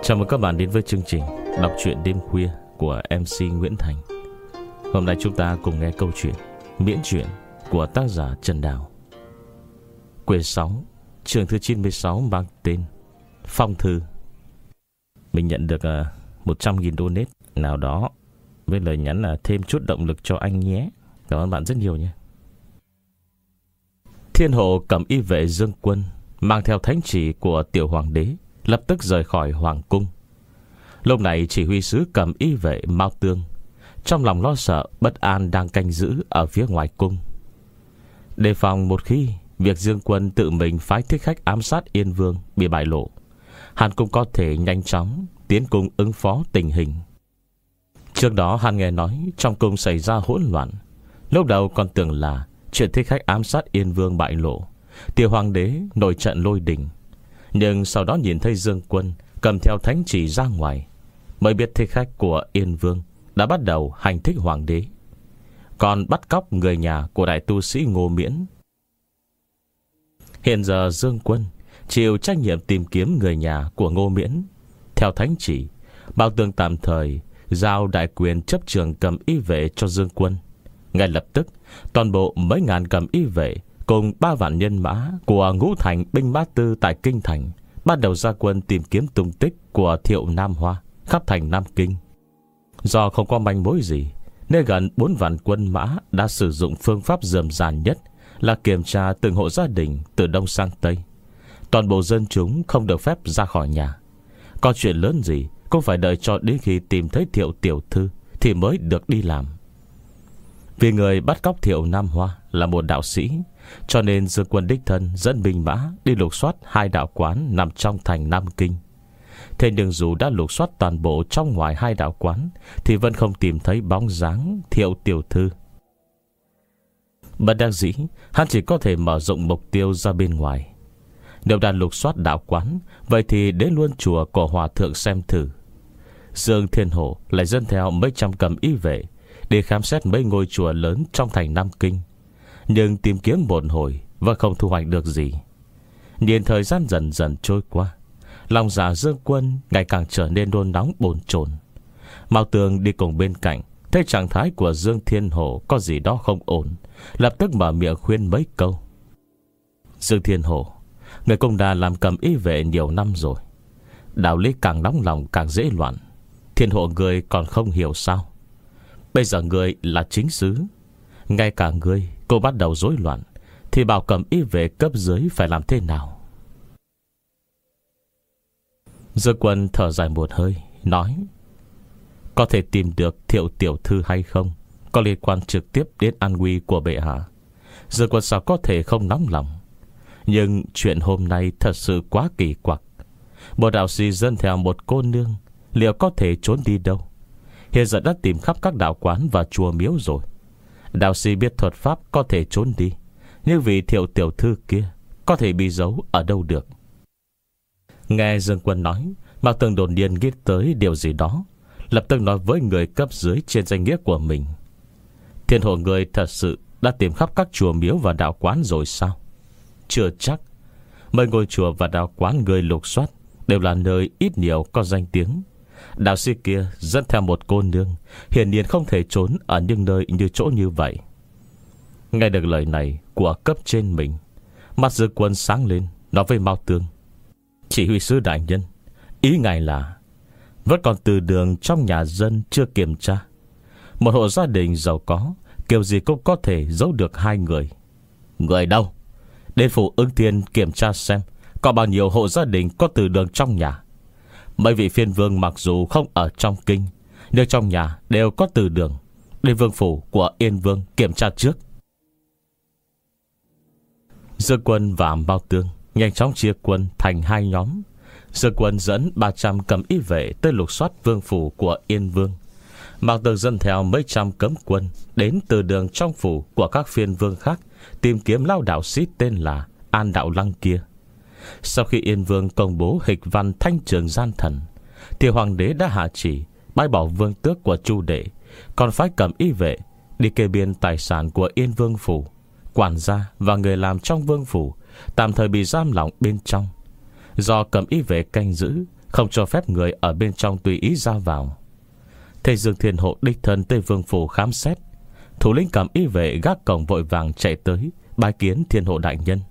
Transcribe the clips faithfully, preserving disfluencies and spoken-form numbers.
Chào mừng các bạn đến với chương trình đọc truyện đêm khuya của em xê Nguyễn Thành. Hôm nay chúng ta cùng nghe câu chuyện miễn truyện của tác giả Trần Đào. Quyển sáu, chương thứ chín mươi sáu mang tên Phong Thư. Mình nhận được uh, một trăm nghìn donate nào đó với lời nhắn là thêm chút động lực cho anh nhé. Cảm ơn bạn rất nhiều nhé. Thiên hộ cầm y vệ Dương Quân mang theo thánh chỉ của tiểu hoàng đế, lập tức rời khỏi hoàng cung. Lúc này chỉ huy sứ cầm y vệ Mao Tương trong lòng lo sợ bất an đang canh giữ ở phía ngoài cung, đề phòng một khi việc Dương Quân tự mình phái thích khách ám sát Yên Vương bị bại lộ, hắn cũng có thể nhanh chóng tiến cung ứng phó tình hình. Trước đó hắn nghe nói trong cung xảy ra hỗn loạn, lúc đầu còn tưởng là chuyện thích khách ám sát Yên Vương bại lộ, tiểu hoàng đế nổi trận lôi đình. Nhưng sau đó nhìn thấy Dương Quân cầm theo thánh chỉ ra ngoài, mới biết thích khách của Yên Vương đã bắt đầu hành thích hoàng đế, còn bắt cóc người nhà của đại tu sĩ Ngô Miễn. Hiện giờ Dương Quân chịu trách nhiệm tìm kiếm người nhà của Ngô Miễn. Theo thánh chỉ, Mao Tương tạm thời giao đại quyền chấp trường cầm y vệ cho Dương Quân. Ngay lập tức, toàn bộ mấy ngàn cầm y vệ cùng ba vạn nhân mã của ngũ thành binh mã tư tại kinh thành bắt đầu ra quân tìm kiếm tung tích của Thiệu Nam Hoa khắp thành Nam Kinh. Do không có manh mối gì, nên gần bốn vạn quân mã đã sử dụng phương pháp rườm rà nhất là kiểm tra từng hộ gia đình từ đông sang tây. Toàn bộ dân chúng không được phép ra khỏi nhà. Có chuyện lớn gì cũng phải đợi cho đến khi tìm thấy Thiệu tiểu thư thì mới được đi làm. Vì người bắt cóc Thiệu Nam Hoa là một đạo sĩ, cho nên Dương Quân đích thân dẫn binh mã đi lục soát hai đạo quán nằm trong thành Nam Kinh. Thế nhưng dù đã lục soát toàn bộ trong ngoài hai đạo quán thì vẫn không tìm thấy bóng dáng Thiệu tiểu thư. Bất đắc dĩ, hắn chỉ có thể mở rộng mục tiêu ra bên ngoài. Nếu đã lục soát đạo quán, vậy thì đến luôn chùa của hòa thượng xem thử. Dương Thiên Hổ lại dẫn theo mấy trăm cầm y vệ để khám xét mấy ngôi chùa lớn trong thành Nam Kinh. Nhưng tìm kiếm một hồi vẫn không thu hoạch được gì. Nhìn thời gian dần dần trôi qua, lòng dạ Dương Quân ngày càng trở nên nôn nóng bồn chồn. Mao Tương đi cùng bên cạnh, thấy trạng thái của Dương Thiên Hổ có gì đó không ổn, lập tức mở miệng khuyên mấy câu. Dương Thiên Hổ, người cũng đã làm cầm y vệ nhiều năm rồi, đạo lý càng nóng lòng càng dễ loạn. Thiên Hộ người còn không hiểu sao? Bây giờ người là chính sứ, ngay cả người cô bắt đầu rối loạn, thì bảo cầm y vệ cấp dưới phải làm thế nào? Dương Quân thở dài một hơi, nói: có thể tìm được Thiệu tiểu thư hay không có liên quan trực tiếp đến an nguy của bệ hạ. Dương Quân sao có thể không nóng lòng. Nhưng chuyện hôm nay thật sự quá kỳ quặc. Một đạo sĩ dân theo một cô nương, liệu có thể trốn đi đâu? Hiện giờ đã tìm khắp các đạo quán và chùa miếu rồi. Đạo sĩ biết thuật pháp có thể trốn đi, nhưng vì Thiệu tiểu thư kia có thể bị giấu ở đâu được? Nghe Dương Quân nói, Mao Tương đột nhiên nghĩ tới điều gì đó, lập tức nói với người cấp dưới trên danh nghĩa của mình: Thiên Hộ người thật sự đã tìm khắp các chùa miếu và đạo quán rồi sao? Chưa chắc. Mấy ngôi chùa và đạo quán người lục soát đều là nơi ít nhiều có danh tiếng. Đạo sĩ kia dẫn theo một cô nương, hiển nhiên không thể trốn ở những nơi như chỗ như vậy. Nghe được lời này của cấp trên mình, mắt Dương Quân sáng lên, nói với Mao Tương: chỉ huy sứ đại nhân, ý ngài là vẫn còn từ đường trong nhà dân chưa kiểm tra. Một hộ gia đình giàu có kiểu gì cũng có thể giấu được hai người. Người đâu? Đến phủ Ứng Thiên kiểm tra xem có bao nhiêu hộ gia đình có từ đường trong nhà. Mấy vị phiên vương mặc dù không ở trong kinh, nhưng trong nhà đều có từ đường. Đến vương phủ của Yên Vương kiểm tra trước. Dương Quân và Mao Tương nhanh chóng chia quân thành hai nhóm. Dương Quân dẫn ba trăm cầm y vệ tới lục soát vương phủ của Yên Vương. Mao Tương dẫn theo mấy trăm cấm quân đến từ đường trong phủ của các phiên vương khác, tìm kiếm lao đạo sĩ tên là An Đạo Lăng kia. Sau khi Yên Vương công bố hịch văn thanh trường gian thần, thì hoàng đế đã hạ chỉ bãi bỏ vương tước của Chu đệ, còn phái cầm y vệ đi kê biên tài sản của Yên Vương phủ. Quản gia và người làm trong vương phủ tạm thời bị giam lỏng bên trong. Do cầm y vệ canh giữ, không cho phép người ở bên trong tùy ý ra vào. Thế Dương Thiên Hộ đích thân tới vương phủ khám xét. Thủ lĩnh Cẩm Y vệ gác cổng vội vàng chạy tới bái kiến Thiên Hộ đại nhân.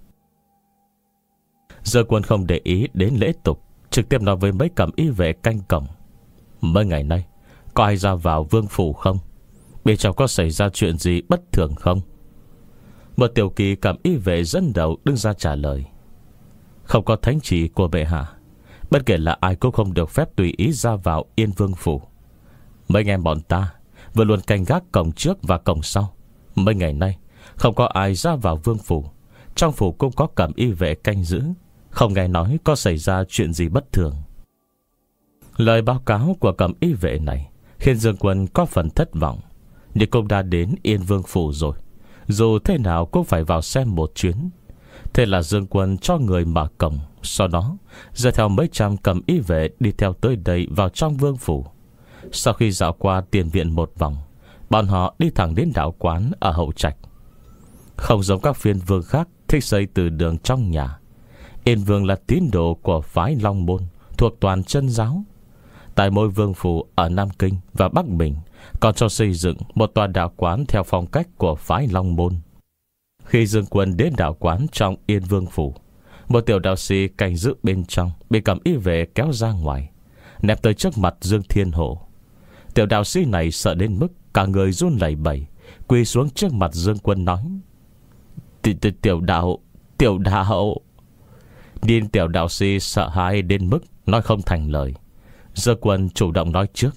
Dương Quân không để ý đến lễ tục, trực tiếp nói với mấy Cẩm Y vệ canh cổng: mấy ngày nay có ai ra vào vương phủ không? Bên trong có xảy ra chuyện gì bất thường không? Một tiểu kỳ Cẩm Y vệ dẫn đầu đứng ra trả lời: không có thánh chỉ của bệ hạ, bất kể là ai cũng không được phép tùy ý ra vào Yên Vương phủ. Mấy anh em bọn ta vừa luôn canh gác cổng trước và cổng sau. Mấy ngày nay không có ai ra vào vương phủ. Trong phủ cũng có Cẩm Y vệ canh giữ, không nghe nói có xảy ra chuyện gì bất thường. Lời báo cáo của Cẩm Y vệ này khiến Dương Quân có phần thất vọng. Nhưng cũng đã đến Yên Vương phủ rồi, dù thế nào cũng phải vào xem một chuyến. Thế là Dương Quân cho người mở cổng, sau đó dẫn theo mấy trăm Cẩm Y vệ đi theo tới đây vào trong vương phủ. Sau khi dạo qua tiền viện một vòng, bọn họ đi thẳng đến đạo quán ở hậu trạch. Không giống các phiên vương khác thích xây từ đường trong nhà, Yên Vương là tín đồ của phái Long Môn, thuộc toàn chân giáo. Tại mỗi vương phủ ở Nam Kinh và Bắc Bình còn cho xây dựng một tòa đạo quán theo phong cách của phái Long Môn. Khi Dương Quân đến đạo quán trong Yên Vương phủ, một tiểu đạo sĩ canh giữ bên trong bị Cẩm Y vệ kéo ra ngoài, ném tới trước mặt Dương Thiên Hộ. Tiểu đạo sĩ này sợ đến mức cả người run lẩy bẩy, quỳ xuống trước mặt Dương Quân nói: Tiểu đạo, tiểu đạo. Điên tiểu đạo sĩ sợ hãi đến mức nói không thành lời. Dương Quân chủ động nói trước: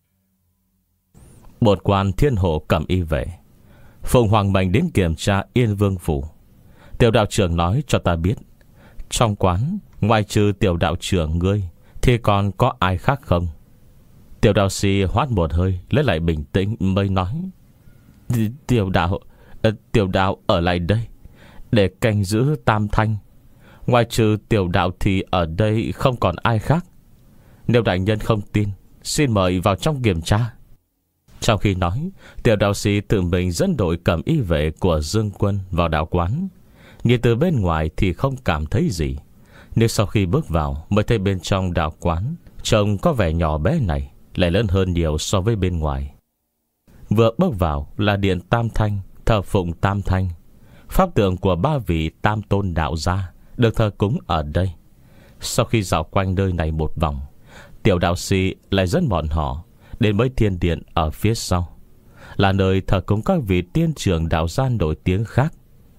bổn quan Thiên Hộ Cẩm Y vệ phụng hoàng mệnh đến kiểm tra Yên Vương phủ. Tiểu đạo trưởng nói cho ta biết, trong quán ngoài trừ tiểu đạo trưởng ngươi thì còn có ai khác không? Tiểu đạo sĩ hoát một hơi, lấy lại bình tĩnh mới nói: Tiểu đạo Tiểu đạo ở lại đây để canh giữ Tam Thanh. Ngoài trừ tiểu đạo thì ở đây không còn ai khác. Nếu đại nhân không tin, xin mời vào trong kiểm tra. Trong khi nói, tiểu đạo sĩ tự mình dẫn đội Cẩm Y vệ của Dương Quân vào đạo quán. Nhìn từ bên ngoài thì không cảm thấy gì, nhưng sau khi bước vào mới thấy bên trong đạo quán trông có vẻ nhỏ bé này lại lớn hơn nhiều so với bên ngoài. Vừa bước vào là điện Tam Thanh, thờ phụng Tam Thanh. Pháp tượng của ba vị Tam Tôn đạo gia được thờ cúng ở đây. Sau khi dạo quanh nơi này một vòng, tiểu đạo sĩ lại dẫn bọn họ đến mấy thiên điện ở phía sau, là nơi thờ cúng các vị tiên trưởng đạo gia nổi tiếng khác.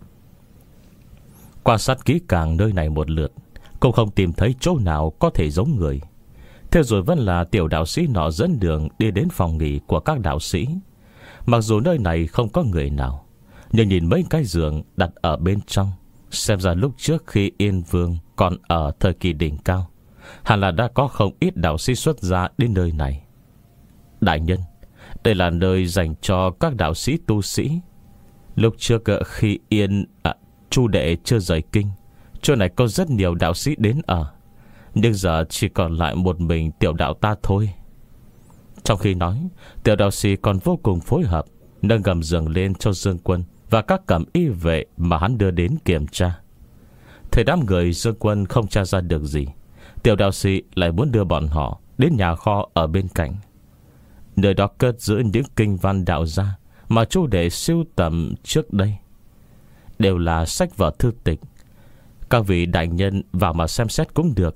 Quan sát kỹ càng nơi này một lượt, cũng không tìm thấy chỗ nào có thể giống người. Thế rồi vẫn là tiểu đạo sĩ nọ dẫn đường đi đến phòng nghỉ của các đạo sĩ. Mặc dù nơi này không có người nào, nhưng nhìn mấy cái giường đặt ở bên trong, xem ra lúc trước khi Yên Vương còn ở thời kỳ đỉnh cao, hẳn là đã có không ít đạo sĩ xuất gia đến nơi này. Đại nhân, đây là nơi dành cho các đạo sĩ tu sĩ. Lúc trước khi Yên à, Chu đệ chưa rời kinh, chỗ này có rất nhiều đạo sĩ đến ở, nhưng giờ chỉ còn lại một mình tiểu đạo ta thôi. Trong khi nói, tiểu đạo sĩ còn vô cùng phối hợp, nâng gầm giường lên cho Dương Quân và các Cẩm Y vệ mà hắn đưa đến kiểm tra. Thấy đám người Dương Quân không tra ra được gì, tiểu đạo sĩ lại muốn đưa bọn họ đến nhà kho ở bên cạnh. Nơi đó cất giữ những kinh văn đạo gia mà Chu đệ sưu tầm trước đây, đều là sách vở thư tịch. Các vị đại nhân vào mà xem xét cũng được.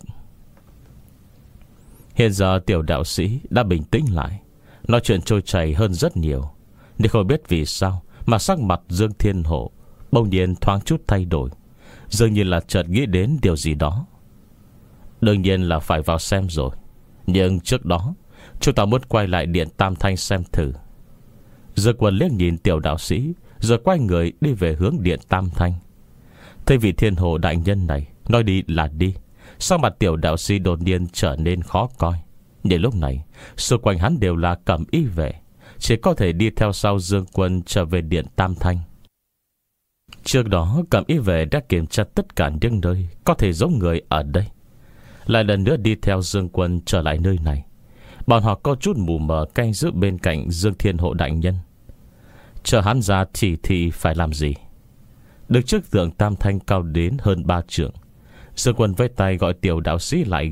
Hiện giờ tiểu đạo sĩ đã bình tĩnh lại, nói chuyện trôi chảy hơn rất nhiều. Nhưng không biết vì sao mà sắc mặt Dương Thiên Hộ bỗng nhiên thoáng chút thay đổi, dường như là chợt nghĩ đến điều gì đó. Đương nhiên là phải vào xem rồi, nhưng trước đó chúng ta muốn quay lại điện Tam Thanh xem thử. Dương Quân liếc nhìn tiểu đạo sĩ, rồi quay người đi về hướng điện Tam Thanh. Thấy vị Thiên Hộ đại nhân này nói đi là đi, sao mặt tiểu đạo sĩ đột nhiên trở nên khó coi. Nhưng lúc này xung quanh hắn đều là Cẩm Y vệ, chỉ có thể đi theo sau Dương Quân trở về điện Tam Thanh. Trước đó Cẩm Y vệ đã kiểm tra tất cả những nơi có thể giống người ở đây, lại lần nữa đi theo Dương Quân trở lại nơi này. Bọn họ có chút mù mờ canh giữ bên cạnh Dương Thiên Hộ đại nhân, chờ hắn ra chỉ thị phải làm gì. Được trước tượng Tam Thanh cao đến hơn ba trượng, Dương Quân với tay gọi tiểu đạo sĩ lại gần,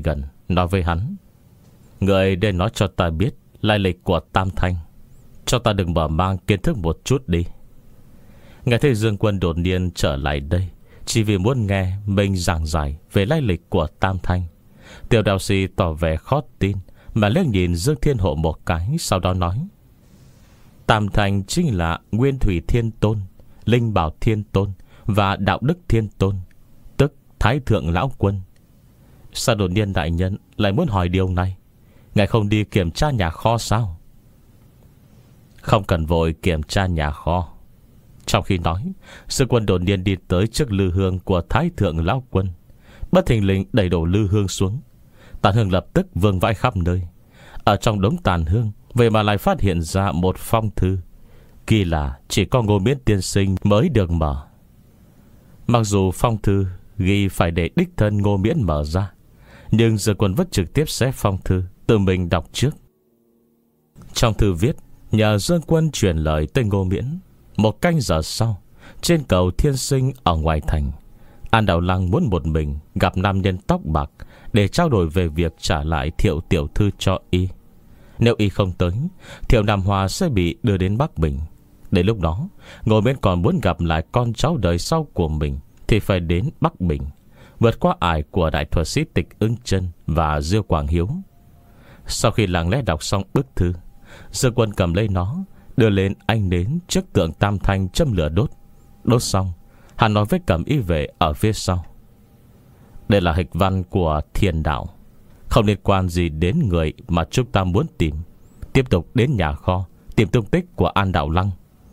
nói với hắn: Người nên nói cho ta biết lai lịch của Tam Thanh, cho ta đừng mở mang kiến thức một chút đi. Nghe thấy Dương Quân đột nhiên trở lại đây chỉ vì muốn nghe mình giảng giải về lai lịch của Tam Thanh, Tiểu đạo sĩ tỏ vẻ khó tin mà liếc nhìn Dương Thiên Hộ một cái, sau đó nói: Tam Thanh chính là Nguyên Thủy Thiên Tôn, Linh Bảo Thiên Tôn và Đạo Đức Thiên Tôn, tức Thái Thượng Lão Quân. Sao đột nhiên đại nhân lại muốn hỏi điều này? Ngài không đi kiểm tra nhà kho sao? Không cần vội kiểm tra nhà kho. Trong khi nói, sư quân đột nhiên đi tới trước lư hương của Thái Thượng Lão Quân, bất thình lình đẩy đổ lư hương xuống. Tàn hương lập tức vương vãi khắp nơi. Ở trong đống tàn hương, vậy mà lại phát hiện ra một phong thư. Kỳ lạ, chỉ có Ngô Miễn tiên sinh mới được mở. Mặc dù phong thư ghi phải để đích thân Ngô Miễn mở ra, nhưng Dương Quân vẫn trực tiếp xé phong thư, tự mình đọc trước. Trong thư viết nhờ Dương Quân truyền lời tới Ngô Miễn. Một canh giờ sau, trên cầu Thiên Sinh ở ngoài thành, An Đạo Lăng muốn một mình gặp nam nhân tóc bạc để trao đổi về việc trả lại Thiệu tiểu thư cho y. Nếu y không tới, Thiệu Nam Hoa sẽ bị đưa đến Bắc Bình. Đến lúc đó, Ngô Miễn còn muốn gặp lại con cháu đời sau của mình thì phải đến Bắc Bình, vượt qua ải của đại thuật sĩ Tịch Ưng Chân và Diêu Quảng Hiếu. Sau khi lặng lẽ đọc xong bức thư, Dương Quân cầm lấy nó, đưa lên ánh nến trước tượng Tam Thanh châm lửa đốt. Đốt xong, hắn nói với Cẩm Y vệ ở phía sau: Đây là hịch văn của thiên đạo, không liên quan gì đến người mà chúng ta muốn tìm. Tiếp tục đến nhà kho tìm tung tích của An Đạo Lăng.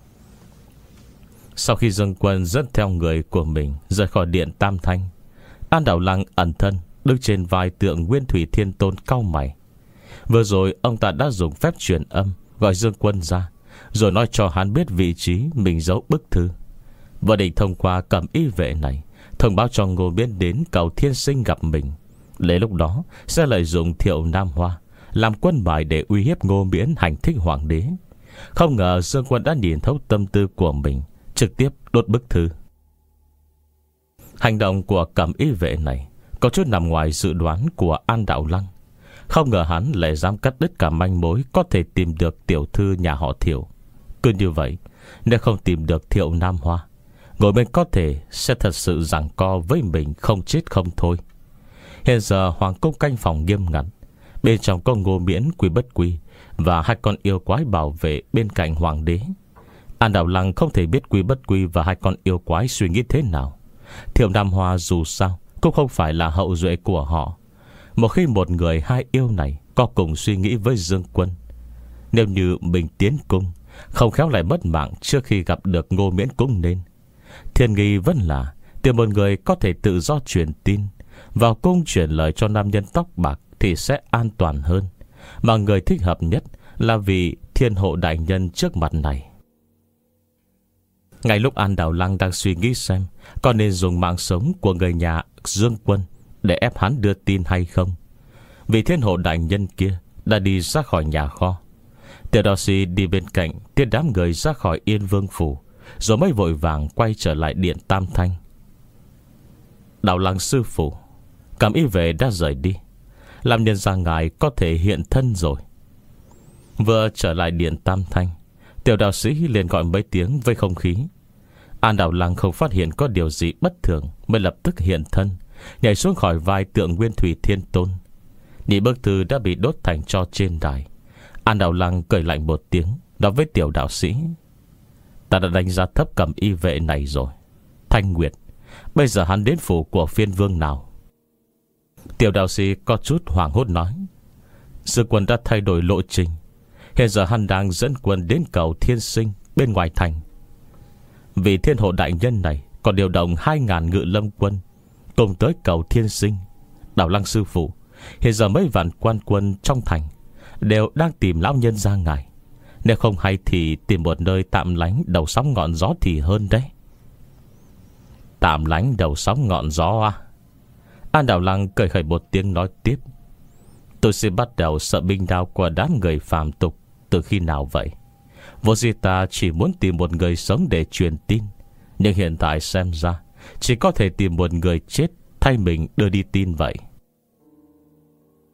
Sau khi Dương Quân dẫn theo người của mình rời khỏi điện Tam Thanh, An Đạo Lăng ẩn thân đứng trên vai tượng Nguyên Thủy Thiên Tôn cau mày. Vừa rồi ông ta đã dùng phép truyền âm gọi Dương Quân ra, rồi nói cho hắn biết vị trí mình giấu bức thư, và định thông qua Cẩm Y vệ này thông báo cho Ngô Miễn đến cầu Thiên Sinh gặp mình. Để lúc đó sẽ lợi dụng Thiệu Nam Hoa làm quân bài để uy hiếp Ngô Miễn hành thích hoàng đế. Không ngờ Dương Quân đã nhìn thấu tâm tư của mình, trực tiếp đốt bức thư. Hành động của Cẩm Y vệ này có chút nằm ngoài dự đoán của An Đạo Lăng. Không ngờ hắn lại dám cắt đứt cả manh mối có thể tìm được tiểu thư nhà họ Thiệu. Cứ như vậy, nếu không tìm được Thiệu Nam Hoa, Ngô Miễn có thể sẽ thật sự giằng co với mình không chết không thôi. Hiện giờ hoàng cung canh phòng nghiêm ngặt, bên trong có Ngô Miễn, Quý Bất Quy và hai con yêu quái bảo vệ bên cạnh hoàng đế. An Đạo Lăng không thể biết Quý Bất Quy và hai con yêu quái suy nghĩ thế nào. Thiệu Nam Hoa dù sao cũng không phải là hậu duệ của họ. Một khi một người hai yêu này có cùng suy nghĩ với Dương Quân, nếu như mình tiến cung, không khéo lại mất mạng trước khi gặp được Ngô Miễn cũng nên. Thiên nghi vẫn là tìm một người có thể tự do truyền tin, vào cung truyền lời cho nam nhân tóc bạc thì sẽ an toàn hơn. Mà người thích hợp nhất là vị Thiên Hộ đại nhân trước mặt này. Ngay lúc An Đạo Lăng đang suy nghĩ xem có nên dùng mạng sống của người nhà Dương Quân để ép hắn đưa tin hay không, vị Thiên Hộ đại nhân kia đã đi ra khỏi nhà kho. Tiểu đạo sĩ đi bên cạnh tiễn đám người ra khỏi Yên Vương phủ, rồi mới vội vàng quay trở lại điện Tam Thanh. Đạo Lăng sư phụ, Cẩm Y vệ đã rời đi, làm nhân ra ngài có thể hiện thân rồi. Vừa trở lại điện Tam Thanh, tiểu đạo sĩ liền gọi mấy tiếng với không khí. An Đạo Lăng không phát hiện có điều gì bất thường, mới lập tức hiện thân, nhảy xuống khỏi vai tượng Nguyên Thủy Thiên Tôn. Nhìn bức thư đã bị đốt thành tro trên đài, An Đạo Lăng cười lạnh một tiếng, nói với tiểu đạo sĩ: Ta đã đánh giá thấp Cẩm Y vệ này rồi. Thanh Nguyệt, bây giờ hắn đến phủ của phiên vương nào? Tiểu đạo sĩ có chút hoảng hốt nói: Dương Quân đã thay đổi lộ trình, hiện giờ hắn đang dẫn quân đến cầu Thiên Sinh bên ngoài thành. Vì Thiên Hộ đại nhân này còn điều động hai ngàn ngự lâm quân cùng tới cầu Thiên Sinh. Đạo Lăng sư phụ, hiện giờ mấy vạn quan quân trong thành đều đang tìm lão nhân ra ngài. Nếu không hay thì tìm một nơi tạm lánh đầu sóng ngọn gió thì hơn đấy. Tạm lánh đầu sóng ngọn gió à? An Đạo Lăng cười khẩy một tiếng nói tiếp: Tôi sẽ bắt đầu sợ binh đao của đám người phàm tục từ khi nào vậy? Vô gì ta chỉ muốn tìm một người sống để truyền tin, nhưng hiện tại xem ra chỉ có thể tìm một người chết thay mình đưa đi tin vậy.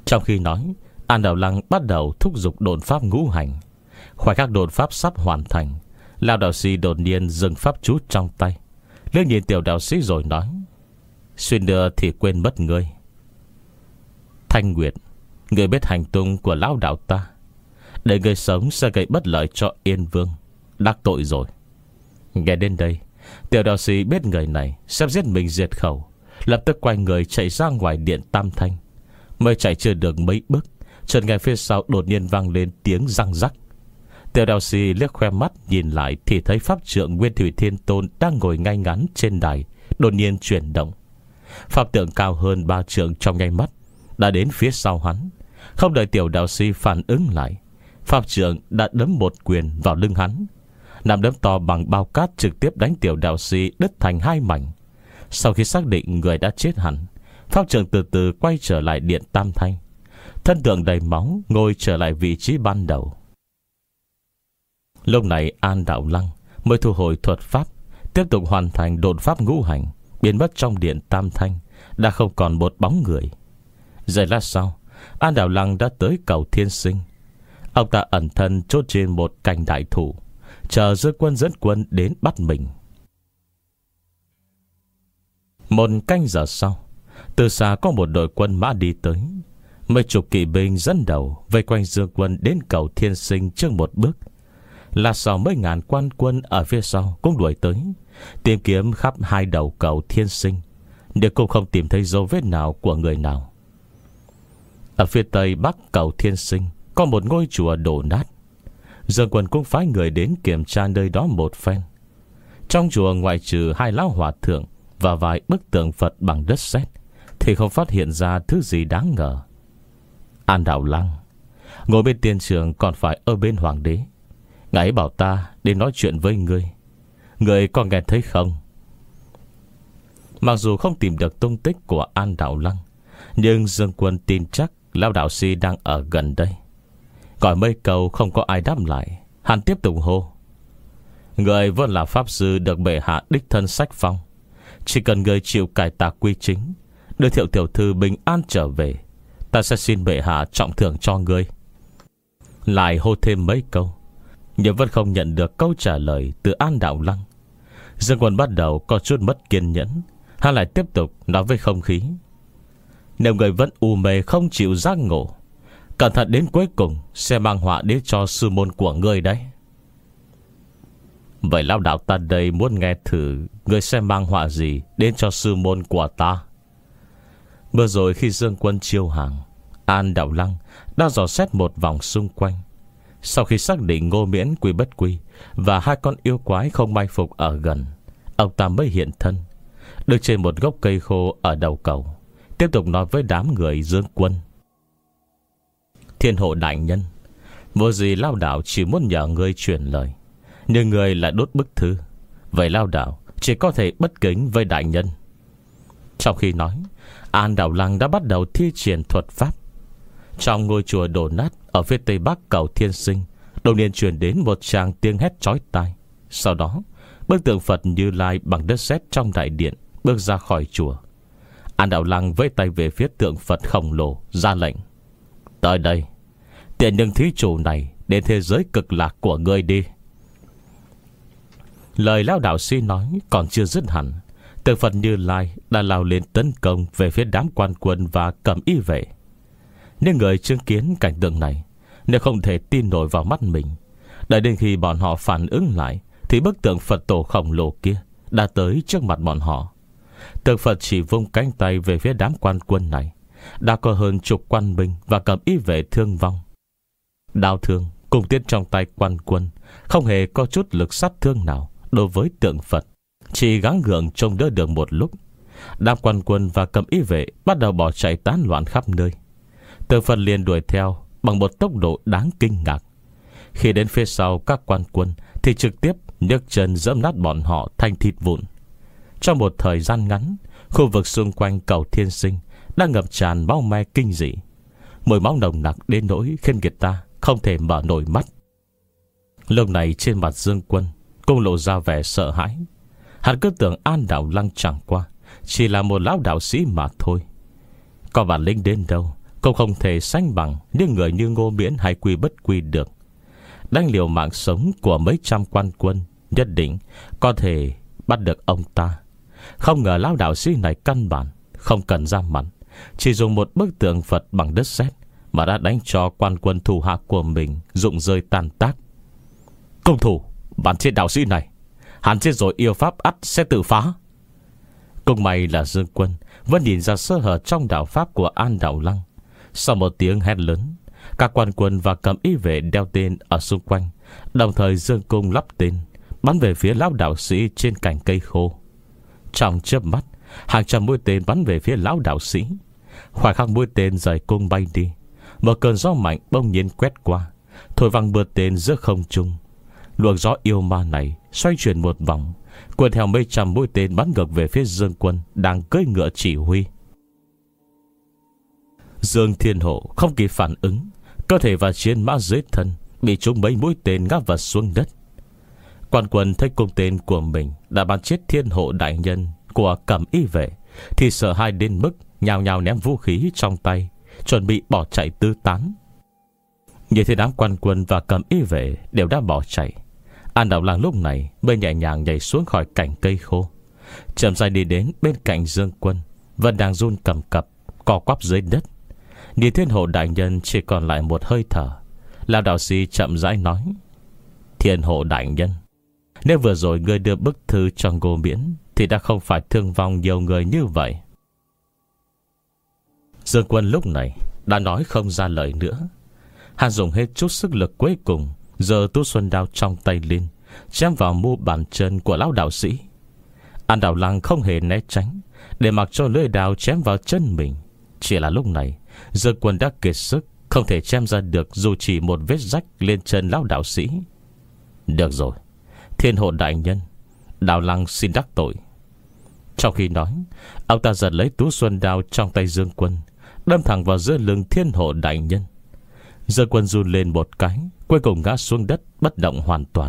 Trong khi nói, An Đạo Lăng bắt đầu thúc giục độn pháp ngũ hành. Khoảnh khắc độn pháp sắp hoàn thành, lão đạo sĩ đột nhiên dừng pháp chú trong tay, liếc nhìn tiểu đạo sĩ rồi nói: "Xuyên nữa thì quên mất ngươi. Thanh Nguyệt, ngươi biết hành tung của lão đạo ta. Để ngươi sống sẽ gây bất lợi cho Yên Vương, đắc tội rồi." Nghe đến đây, tiểu đạo sĩ biết người này sắp giết mình diệt khẩu, lập tức quay người chạy ra ngoài điện Tam Thanh. Mới chạy chưa được mấy bước, chợt nghe phía sau đột nhiên vang lên tiếng răng rắc. Tiểu đạo sĩ liếc khoe mắt nhìn lại thì thấy pháp trượng Nguyên Thủy Thiên Tôn đang ngồi ngay ngắn trên đài đột nhiên chuyển động. Pháp tượng cao hơn ba trượng trong nháy mắt đã đến phía sau hắn. Không đợi tiểu đạo sĩ phản ứng lại, pháp trượng đã đấm một quyền vào lưng hắn. Nắm đấm to bằng bao cát trực tiếp đánh tiểu đạo sĩ đứt thành hai mảnh. Sau khi xác định người đã chết hẳn, pháp trượng từ từ quay trở lại điện Tam Thanh. Thân tượng đầy máu ngồi trở lại vị trí ban đầu. Lúc này An Đạo Lăng mới thu hồi thuật pháp, tiếp tục hoàn thành độn pháp ngũ hành, biến mất trong điện Tam Thanh. Đã không còn một bóng người. Giây lát sau, An Đạo Lăng đã tới cầu Thiên Sinh. Ông ta ẩn thân chốt trên một cành đại thụ, chờ Dương Quân dẫn quân đến bắt mình. Một canh giờ sau, từ xa có một đội quân mã đi tới. Mấy chục kỵ binh dẫn đầu vây quanh Dương Quân đến cầu Thiên Sinh trước một bước. Là sau mấy ngàn quan quân ở phía sau cũng đuổi tới, tìm kiếm khắp hai đầu cầu Thiên Sinh, nhưng cũng không tìm thấy dấu vết nào của người nào. Ở phía tây bắc cầu Thiên Sinh có một ngôi chùa đổ nát. Dương Quân cũng phái người đến kiểm tra nơi đó một phen. Trong chùa ngoại trừ hai lão hòa thượng và vài bức tượng Phật bằng đất sét thì không phát hiện ra thứ gì đáng ngờ. An Đạo Lăng ngồi bên tiên trường, còn phải ở bên hoàng đế. Ngài ấy bảo ta đến nói chuyện với ngươi. Ngươi có nghe thấy không? Mặc dù không tìm được tung tích của An Đạo Lăng, nhưng Dương Quân tin chắc lão đạo sĩ đang ở gần đây. Gọi mấy câu không có ai đáp lại, hắn tiếp tục hô: "Người vẫn là pháp sư được bệ hạ đích thân sách phong. Chỉ cần người chịu cải tà quy chính, đưa Thiệu tiểu thư bình an trở về, ta sẽ xin bệ hạ trọng thưởng cho ngươi." Lại hô thêm mấy câu, nhưng vẫn không nhận được câu trả lời từ An Đạo Lăng. Dương Quân bắt đầu có chút mất kiên nhẫn. Hắn lại tiếp tục nói với không khí: "Nếu người vẫn u mê không chịu giác ngộ, cẩn thận đến cuối cùng sẽ mang họa đến cho sư môn của ngươi đấy." Vậy lão đạo ta đây muốn nghe thử ngươi sẽ mang họa gì đến cho sư môn của ta. Vừa rồi khi Dương Quân chiêu hàng, An Đạo Lăng đã dò xét một vòng xung quanh. Sau khi xác định Ngô Miễn quy bất quy và hai con yêu quái không mai phục ở gần, ông ta mới hiện thân, đứng trên một gốc cây khô ở đầu cầu, tiếp tục nói với đám người Dương Quân: "Thiên hộ đại nhân, vô gì lao đạo chỉ muốn nhờ ngươi truyền lời, nhưng ngươi lại đốt bức thư. Vậy lao đạo chỉ có thể bất kính với đại nhân." Trong khi nói, An Đạo Lăng đã bắt đầu thi triển thuật pháp. Trong ngôi chùa đổ nát ở phía tây bắc cầu Thiên Sinh đột nhiên truyền đến một tràng tiếng hét chói tai. Sau đó, bức tượng Phật Như Lai bằng đất sét trong đại điện bước ra khỏi chùa. An Đạo Lăng vẫy tay về phía tượng Phật khổng lồ, ra lệnh: "Tới đây, tiện những thí chủ này đến thế giới cực lạc của ngươi đi." Lời lão đạo sĩ nói còn chưa dứt hẳn, tượng Phật Như Lai đã lao lên tấn công về phía đám quan quân và cầm y vệ. Những người chứng kiến cảnh tượng này nếu không thể tin nổi vào mắt mình. Đợi đến khi bọn họ phản ứng lại thì bức tượng Phật tổ khổng lồ kia đã tới trước mặt bọn họ. Tượng Phật chỉ vung cánh tay về phía đám quan quân này, đã có hơn chục quan binh và cầm y vệ thương vong. Đao thương cùng tiết trong tay quan quân không hề có chút lực sát thương nào đối với tượng Phật, chỉ gắng gượng trông đỡ được một lúc. Đám quan quân và cầm y vệ bắt đầu bỏ chạy tán loạn khắp nơi. Tượng Phật liền đuổi theo bằng một tốc độ đáng kinh ngạc. Khi đến phía sau các quan quân thì trực tiếp nhấc chân giẫm nát bọn họ thành thịt vụn. Trong một thời gian ngắn, khu vực xung quanh cầu Thiên Sinh đang ngập tràn máu me kinh dị. Mùi máu nồng nặc đến nỗi khiến người ta không thể mở nổi mắt. Lúc này trên mặt Dương Quân cũng lộ ra vẻ sợ hãi. Hắn cứ tưởng An Đạo Lăng chẳng qua chỉ là một lão đạo sĩ mà thôi. Có bản lĩnh đến đâu cũng không thể sánh bằng những người như Ngô Miễn hay Quy Bất Quy được. Đánh liều mạng sống của mấy trăm quan quân, nhất định có thể bắt được ông ta. Không ngờ lão đạo sĩ này căn bản không cần ra mặt, chỉ dùng một bức tượng Phật bằng đất sét mà đã đánh cho quan quân thủ hạ của mình rụng rơi tan tác. Công thủ, bắn chết đạo sĩ này. Hắn chết rồi yêu pháp ắt sẽ tự phá. Cũng may là Dương Quân vẫn nhìn ra sơ hở trong đạo pháp của An Đạo Lăng. Sau một tiếng hét lớn, các quan quân và cầm y vệ đeo tên ở xung quanh đồng thời dương cung lắp tên, bắn về phía lão đạo sĩ trên cành cây khô. Trong chớp mắt, hàng trăm mũi tên bắn về phía lão đạo sĩ. Khoảnh khắc mũi tên rời cung bay đi, một cơn gió mạnh bỗng nhiên quét qua, thổi văng mưa tên giữa không trung. Luồng gió yêu ma này xoay chuyển một vòng, cuốn theo mấy trăm mũi tên bắn ngược về phía Dương Quân đang cưỡi ngựa chỉ huy. Dương Thiên Hộ không kịp phản ứng, cơ thể và chiến mã dưới thân bị trúng mấy mũi tên ngã vật xuống đất. Quan quân thấy cung tên của mình đã bắn chết Thiên Hộ đại nhân của cầm y vệ thì sợ hãi đến mức nhào nhào ném vũ khí trong tay, chuẩn bị bỏ chạy tứ tán. Như thế đám quan quân và cầm y vệ đều đã bỏ chạy. An Đạo Lăng lúc này mới nhẹ nhàng nhảy xuống khỏi cành cây khô, chậm rãi đi đến bên cạnh Dương Quân vẫn đang run cầm cập co quắp dưới đất. Nhìn Thiên Hộ đại nhân chỉ còn lại một hơi thở, lão đạo sĩ chậm rãi nói: Thiên Hộ đại nhân, nếu vừa rồi ngươi đưa bức thư cho Ngô Miễn thì đã không phải thương vong nhiều người như vậy. Dương Quân lúc này đã nói không ra lời nữa. Hắn dùng hết chút sức lực cuối cùng, giơ tú xuân đao trong tay lên, chém vào mu bàn chân của lão đạo sĩ. An Đạo Lăng không hề né tránh, để mặc cho lưỡi đao chém vào chân mình. Chỉ là lúc này Dương Quân đã kiệt sức, không thể chém ra được dù chỉ một vết rách lên chân lão đạo sĩ. Được rồi, Thiên Hộ đại nhân, Đạo Lăng xin đắc tội. Trong khi nói, ông ta giật lấy tú xuân đao trong tay Dương Quân, đâm thẳng vào giữa lưng Thiên Hộ đại nhân. Dương Quân run lên một cái, cuối cùng ngã xuống đất bất động hoàn toàn.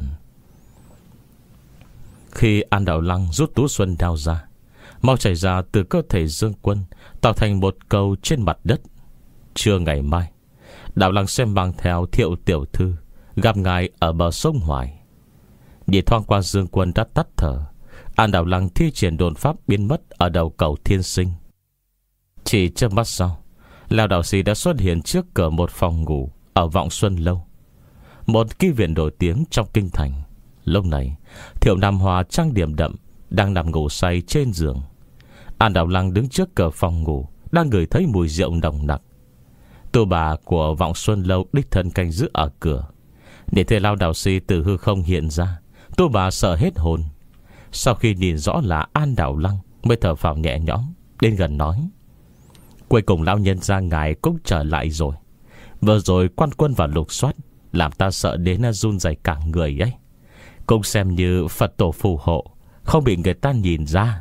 Khi An Đạo Lăng rút tú xuân đao ra, máu chảy ra từ cơ thể Dương Quân, tạo thành một câu trên mặt đất. Trưa ngày mai, Đạo Lăng xem mang theo Thiệu tiểu thư gặp ngài ở bờ sông Hoài. Nhìn thoáng qua Dương Quân đã tắt thở, An Đạo Lăng thi triển đồn pháp biến mất ở đầu cầu Thiên Sinh. Chỉ chớp mắt sau, lão đạo sĩ đã xuất hiện trước cửa một phòng ngủ ở Vọng Xuân Lâu, một ký viện nổi tiếng trong kinh thành. Lúc này Thiệu Nam Hoa trang điểm đậm đang nằm ngủ say trên giường. An Đạo Lăng đứng trước cửa phòng ngủ, đang ngửi thấy mùi rượu nồng nặc. Tu bà của Vọng Xuân Lâu đích thân canh giữ ở cửa. Để thấy lão đạo sĩ từ hư không hiện ra, tu bà sợ hết hồn. Sau khi nhìn rõ là An Đạo Lăng, mới thở phào nhẹ nhõm, đến gần nói: Cuối cùng lão nhân gia ngài cũng trở lại rồi. Vừa rồi quan quân và lục soát làm ta sợ đến run rẩy cả người ấy. Cũng xem như Phật tổ phù hộ, không bị người ta nhìn ra.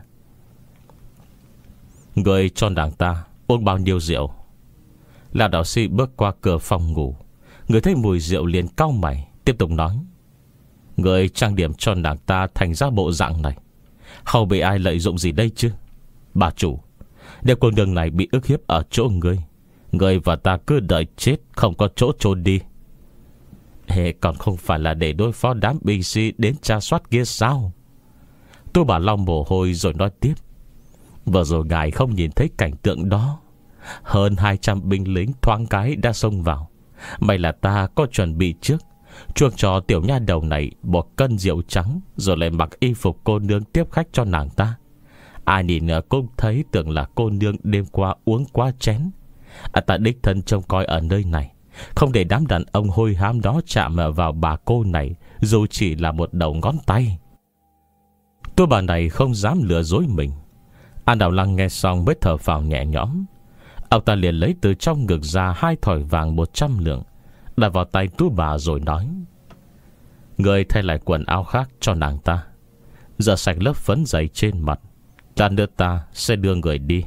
Người cho nàng ta uống bao nhiêu rượu? Lão đạo sĩ bước qua cửa phòng ngủ, người thấy mùi rượu liền cau mày, tiếp tục nói: Người trang điểm cho nàng ta thành ra bộ dạng này, không bị ai lợi dụng gì đây chứ? Bà chủ, nếu con đường này bị ức hiếp ở chỗ ngươi, ngươi và ta cứ đợi chết, không có chỗ trốn đi. Hệ còn không phải là để đối phó đám binh sĩ đến tra soát kia sao? Tu bà long mồ hôi rồi nói tiếp: Vừa rồi ngài không nhìn thấy cảnh tượng đó. Hơn hai trăm binh lính thoáng cái đã xông vào. May là ta có chuẩn bị trước, chuộc cho tiểu nha đầu này một cân rượu trắng, rồi lại mặc y phục cô nương tiếp khách cho nàng ta. Ai nhìn cũng thấy tưởng là cô nương đêm qua uống quá chén. À, ta đích thân trông coi ở nơi này, không để đám đàn ông hôi hám đó chạm vào bà cô này, dù chỉ là một đầu ngón tay. Tôi bà này không dám lừa dối mình. An Đạo Lăng nghe xong mới thở phào nhẹ nhõm. Ông ta liền lấy từ trong ngực ra hai thỏi vàng một trăm lượng, đặt vào tay tú bà rồi nói: Người thay lại quần áo khác cho nàng ta, rửa sạch lớp phấn dày trên mặt, lát nữa ta sẽ đưa người đi.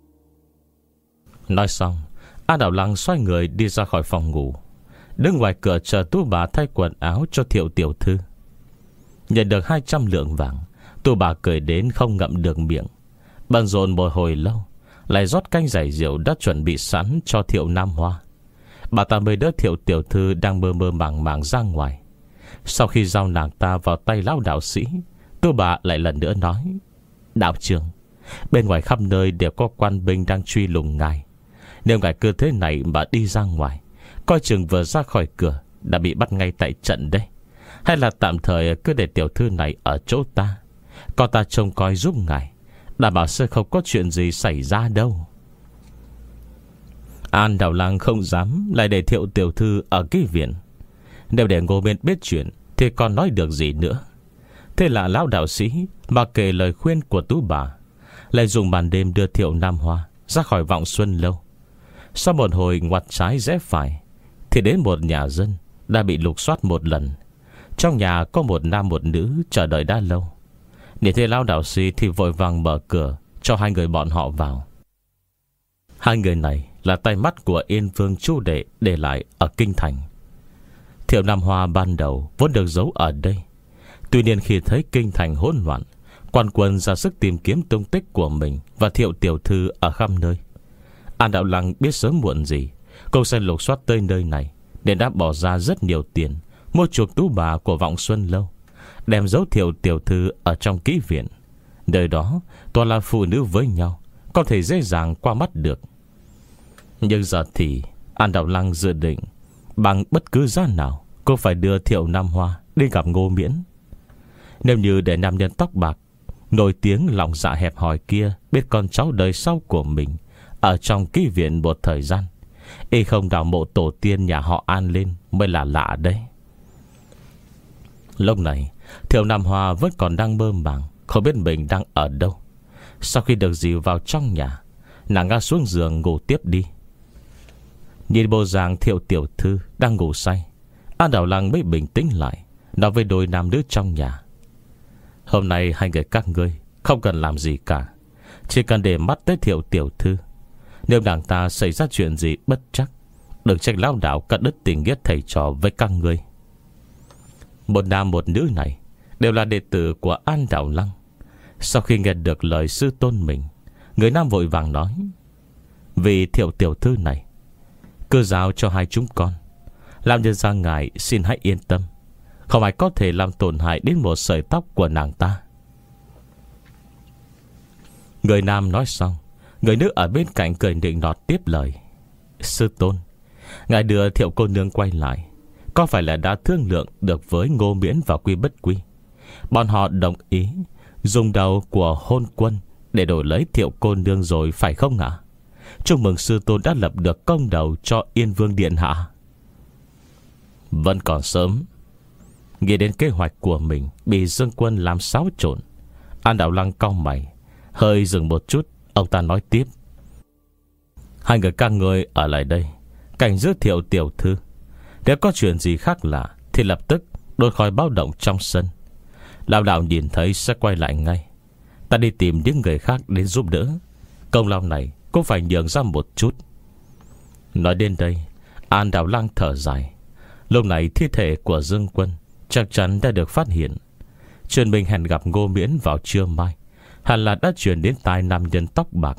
Nói xong, An Đạo Lăng xoay người đi ra khỏi phòng ngủ, đứng ngoài cửa chờ tú bà thay quần áo cho Thiệu tiểu thư. Nhận được hai trăm lượng vàng, tú bà cười đến không ngậm được miệng. Bận rộn một hồi lâu, lại rót canh giải rượu đã chuẩn bị sẵn cho Thiệu Nam Hoa. Bà ta mới đỡ Thiệu tiểu thư đang mơ mơ màng màng ra ngoài. Sau khi giao nàng ta vào tay lão đạo sĩ, Tư bà lại lần nữa nói: đạo trưởng, bên ngoài khắp nơi đều có quan binh đang truy lùng ngài. Nếu ngài cứ thế này mà đi ra ngoài, coi chừng vừa ra khỏi cửa đã bị bắt ngay tại trận đấy. Hay là tạm thời cứ để tiểu thư này ở chỗ ta, còn ta trông coi giúp ngài, đảm bảo sẽ không có chuyện gì xảy ra đâu. An Đào Lang không dám lại để Thiệu tiểu thư ở cái viện. Nếu để Ngô Miễn biết chuyện thì còn nói được gì nữa. Thế là lão đạo sĩ mà kể lời khuyên của Tú bà, lại dùng màn đêm đưa Thiệu Nam Hoa ra khỏi Vọng Xuân Lâu. Sau một hồi ngoặt trái rẽ phải thì đến một nhà dân đã bị lục soát một lần. Trong nhà có một nam một nữ chờ đợi đã lâu. Nhìn thấy lão đạo sĩ thì vội vàng mở cửa cho hai người bọn họ vào. Hai người này là tay mắt của Yên Vương Chu Đệ để lại ở Kinh Thành. Thiệu Nam Hoa ban đầu vốn được giấu ở đây. Tuy nhiên khi thấy Kinh Thành hỗn loạn, quan quân ra sức tìm kiếm tung tích của mình và Thiệu tiểu thư ở khắp nơi. An Đạo Lăng biết sớm muộn gì cô sẽ lục soát tới nơi này, nên đã bỏ ra rất nhiều tiền mua chuộc Tú bà của Vọng Xuân Lâu, đem giấu Thiệu tiểu thư ở trong kỹ viện. Nơi đó toàn là phụ nữ với nhau, có thể dễ dàng qua mắt được. Nhưng giờ thì An Đạo Lăng dự định bằng bất cứ giá nào cô phải đưa Thiệu Nam Hoa đi gặp Ngô Miễn. Nếu như để nam nhân tóc bạc nổi tiếng lòng dạ hẹp hòi kia biết con cháu đời sau của mình ở trong kỹ viện một thời gian, y không đào mộ tổ tiên nhà họ An lên mới là lạ đấy. Lúc này Thiệu Nam Hoa vẫn còn đang mơ màng, không biết mình đang ở đâu. Sau khi được dìu vào trong nhà, nàng ngã xuống giường ngủ tiếp đi. Nhìn bộ dạng Thiệu tiểu thư đang ngủ say, An Đào Lăng mới bình tĩnh lại, nói với đôi nam nữ trong nhà: hôm nay hai người các ngươi không cần làm gì cả, chỉ cần để mắt tới Thiệu tiểu thư. Nếu nàng ta xảy ra chuyện gì bất chắc, đừng trách lão đạo cắt đứt tình nghĩa thầy trò với các ngươi. Một nam một nữ này đều là đệ tử của An Đào Lăng. Sau khi nghe được lời sư tôn mình, người nam vội vàng nói: vì Thiệu tiểu thư này, cứ giao cho hai chúng con. Làm nhân gia ngài xin hãy yên tâm, không ai có thể làm tổn hại đến một sợi tóc của nàng ta. Người nam nói xong, người nữ ở bên cạnh cười nịnh nọt tiếp lời: sư tôn, ngài đưa Thiệu cô nương quay lại, có phải là đã thương lượng được với Ngô Miễn và Quy Bất Quy? Bọn họ đồng ý dùng đầu của hôn quân để đổi lấy Thiệu cô nương rồi phải không ạ? Chúc mừng sư tôn đã lập được công đầu cho Yên Vương điện hạ. Vẫn còn sớm. Nghĩ đến kế hoạch của mình bị Dương Quân làm xáo trộn, An Đạo Lăng cau mày, hơi dừng một chút. Ông ta nói tiếp: hai người các ngươi ở lại đây cảnh giữ Thiệu tiểu thư. Nếu có chuyện gì khác lạ thì lập tức đốt khói báo động trong sân. Lão đạo nhìn thấy sẽ quay lại ngay. Ta đi tìm những người khác đến giúp đỡ. Công lao này cũng phải nhường ra một chút. Nói đến đây, An Đạo Lăng thở dài. Lúc này thi thể của Dương Quân chắc chắn đã được phát hiện. Chuyện mình hẹn gặp Ngô Miễn vào trưa mai hẳn là đã truyền đến tai nam nhân tóc bạc.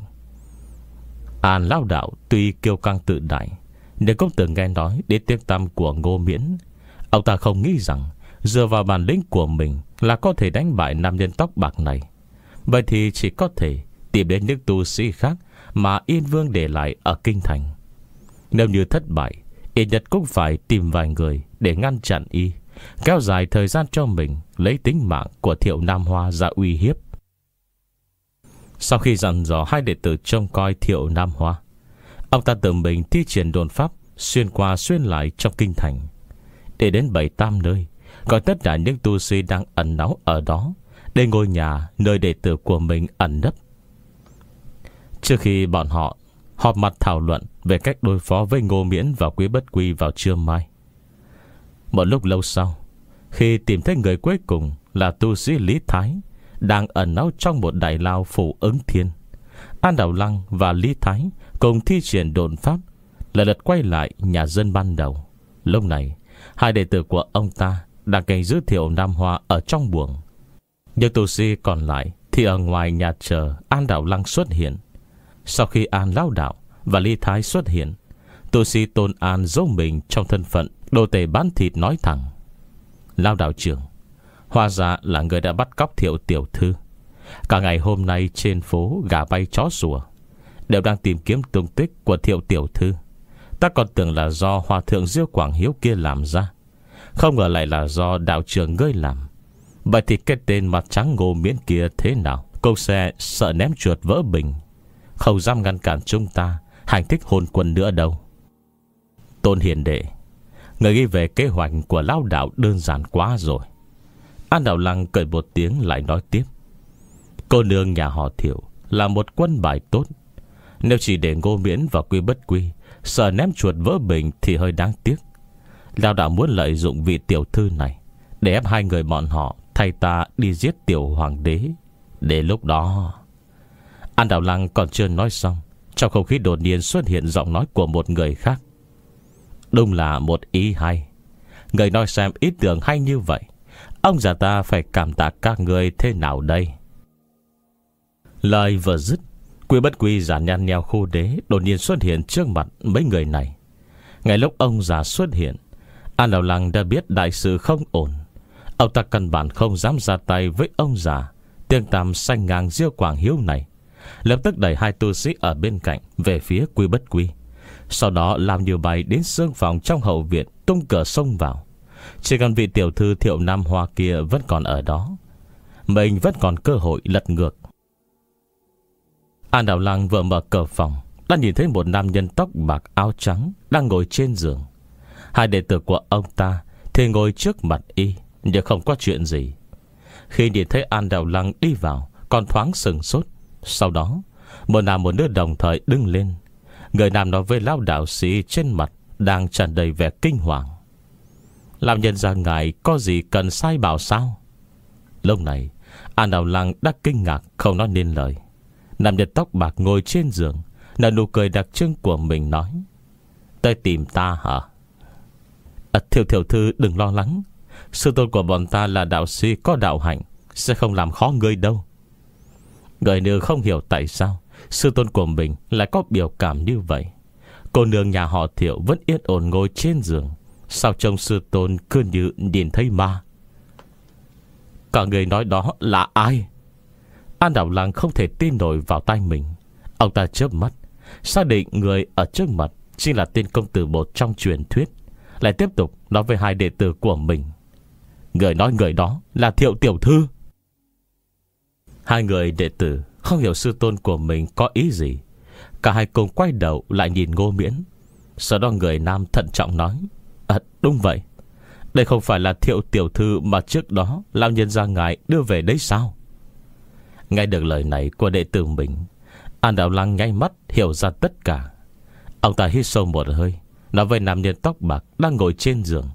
An lão đạo tuy kiêu căng tự đại, nhưng cũng từng nghe nói đến tiếng tăm của Ngô Miễn. Ông ta không nghĩ rằng dựa vào bản lĩnh của mình là có thể đánh bại nam nhân tóc bạc này. Vậy thì chỉ có thể tìm đến những tu sĩ khác mà Yên Vương để lại ở Kinh Thành. Nếu như thất bại, ít nhất cũng phải tìm vài người để ngăn chặn y, kéo dài thời gian cho mình lấy tính mạng của Thiệu Nam Hoa ra uy hiếp. Sau khi dặn dò hai đệ tử trông coi Thiệu Nam Hoa, ông ta tự mình thi triển đồn pháp xuyên qua xuyên lại trong kinh thành, để đến bảy tam nơi, gọi tất cả những tu sĩ đang ẩn náu ở đó đến ngôi nhà nơi đệ tử của mình ẩn nấp. Trước khi bọn họ họp mặt thảo luận về cách đối phó với Ngô Miễn và Quý Bất Quy vào trưa mai, một lúc lâu sau, khi tìm thấy người cuối cùng là tu sĩ Lý Thái đang ẩn náu trong một đại lao phủ Ứng Thiên, An Đào Lăng và Lý Thái cùng thi triển độn pháp lần lượt quay lại nhà dân ban đầu. Lúc này, hai đệ tử của ông ta đang canh giữ Thiệu Nam Hoa ở trong buồng. Nhưng tu sĩ còn lại thì ở ngoài nhà chờ An Đào Lăng xuất hiện. Sau khi An Lão Đạo và Ly Thái xuất hiện, tu sĩ Tôn An giấu mình trong thân phận đồ tể bán thịt, nói thẳng: Lão đạo trưởng, hóa ra là người đã bắt cóc Thiệu tiểu thư. Cả ngày hôm nay trên phố gà bay chó sủa, đều đang tìm kiếm tung tích của Thiệu tiểu thư. Ta còn tưởng là do hòa thượng Diêu Quảng Hiếu kia làm ra, không ngờ lại là do đạo trưởng ngươi làm. Vậy thì cái tên mặt trắng Ngô Miễn kia thế nào cũng sẽ sợ ném chuột vỡ bình, không dám ngăn cản chúng ta hành thích hôn quân nữa đâu. Tôn hiền đệ, người ghi về kế hoạch của lão đạo đơn giản quá rồi. An Đạo Lăng cười một tiếng lại nói tiếp: Cô nương nhà họ Thiệu là một quân bài tốt. Nếu chỉ để Ngô Miễn và Quy Bất Quy sợ ném chuột vỡ bình thì hơi đáng tiếc. Lão đạo muốn lợi dụng vị tiểu thư này để ép hai người bọn họ thay ta đi giết tiểu hoàng đế. Để lúc đó... An Đạo Lăng còn chưa nói xong, trong không khí đột nhiên xuất hiện giọng nói của một người khác: Đúng là một ý hay. Người nói xem ý tưởng hay như vậy, ông già ta phải cảm tạ các người thế nào đây? Lời vừa dứt, Quy Bất Quy giả nhăn nheo khu đế đột nhiên xuất hiện trước mặt mấy người này. Ngay lúc ông già xuất hiện, An Đạo Lăng đã biết đại sự không ổn. Ông ta căn bản không dám ra tay với ông già tiếng tăm xanh ngang Diêu Quảng Hiếu này. Lập tức đẩy hai tu sĩ ở bên cạnh về phía Quy Bất Quy, sau đó làm như bay đến xương phòng trong hậu viện, tung cửa xông vào. Chỉ cần vị tiểu thư Thiệu Nam Hoa kia vẫn còn ở đó, mình vẫn còn cơ hội lật ngược. An Đạo Lăng vừa mở cửa phòng đã nhìn thấy một nam nhân tóc bạc áo trắng đang ngồi trên giường. Hai đệ tử của ông ta thì ngồi trước mặt y, nhưng không có chuyện gì. Khi nhìn thấy An Đạo Lăng đi vào, còn thoáng sừng sốt. Sau đó một nam một nữ đồng thời đứng lên. Người nam nói với lão đạo sĩ trên mặt đang tràn đầy vẻ kinh hoàng: Làm nhân ra ngài có gì cần sai bảo sao? Lúc này An Đạo Lăng đã kinh ngạc không nói nên lời. Nam nhân tóc bạc ngồi trên giường, nở nụ cười đặc trưng của mình nói: Tới tìm ta hả? À, Thiệu tiểu thư đừng lo lắng, sư tôn của bọn ta là đạo sĩ có đạo hạnh, sẽ không làm khó ngươi đâu. Người nữ không hiểu tại sao sư tôn của mình lại có biểu cảm như vậy. Cô nương nhà họ Thiệu vẫn yên ổn ngồi trên giường, sao trông sư tôn cứ như nhìn thấy ma? Cả người nói đó là ai? An Đạo Lăng không thể tin nổi vào tai mình. Ông ta chớp mắt, xác định người ở trước mặt chính là tên công tử bột trong truyền thuyết, lại tiếp tục nói với hai đệ tử của mình: Người nói người đó là Thiệu tiểu thư. Hai người đệ tử không hiểu sư tôn của mình có ý gì. Cả hai cùng quay đầu lại nhìn Ngô Miễn. Sau đó người nam thận trọng nói: À đúng vậy, đây không phải là Thiệu tiểu thư mà trước đó lão nhân gia ngài đưa về đấy sao? Nghe được lời này của đệ tử mình, An Đạo Lăng nháy mắt hiểu ra tất cả. Ông ta hít sâu một hơi, nói với nam nhân tóc bạc đang ngồi trên giường: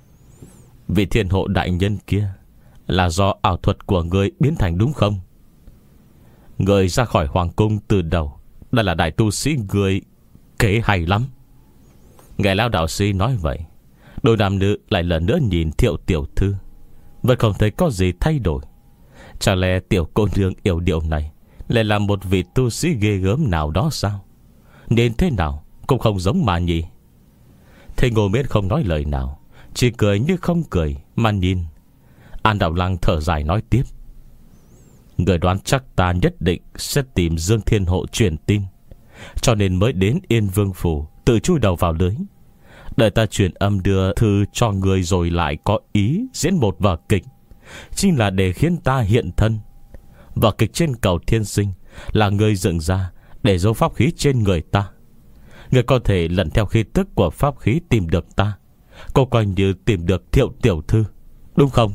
Vị thiên hộ đại nhân kia là do ảo thuật của người biến thành đúng không? Người ra khỏi hoàng cung từ đầu đã là đại tu sĩ, người kế hay lắm. Nghe lão đạo sĩ nói vậy, đôi nam nữ lại lần nữa nhìn Thiệu tiểu thư, vẫn không thấy có gì thay đổi. Chẳng lẽ tiểu cô nương yêu điệu này lại là một vị tu sĩ ghê gớm nào đó sao? Nên thế nào cũng không giống mà nhỉ. Thế Ngô Miễn không nói lời nào, chỉ cười như không cười mà nhìn. An Đạo Lăng thở dài nói tiếp: Người đoán chắc ta nhất định sẽ tìm Dương Thiên Hộ truyền tin, cho nên mới đến Yên Vương Phủ tự chui đầu vào lưới. Đợi ta truyền âm đưa thư cho người rồi lại có ý diễn một vở kịch, chính là để khiến ta hiện thân. Vở kịch trên cầu Thiên Sinh là người dựng ra để giấu pháp khí trên người ta. Người có thể lần theo khí tức của pháp khí tìm được ta, cô coi như tìm được Thiệu tiểu thư, đúng không?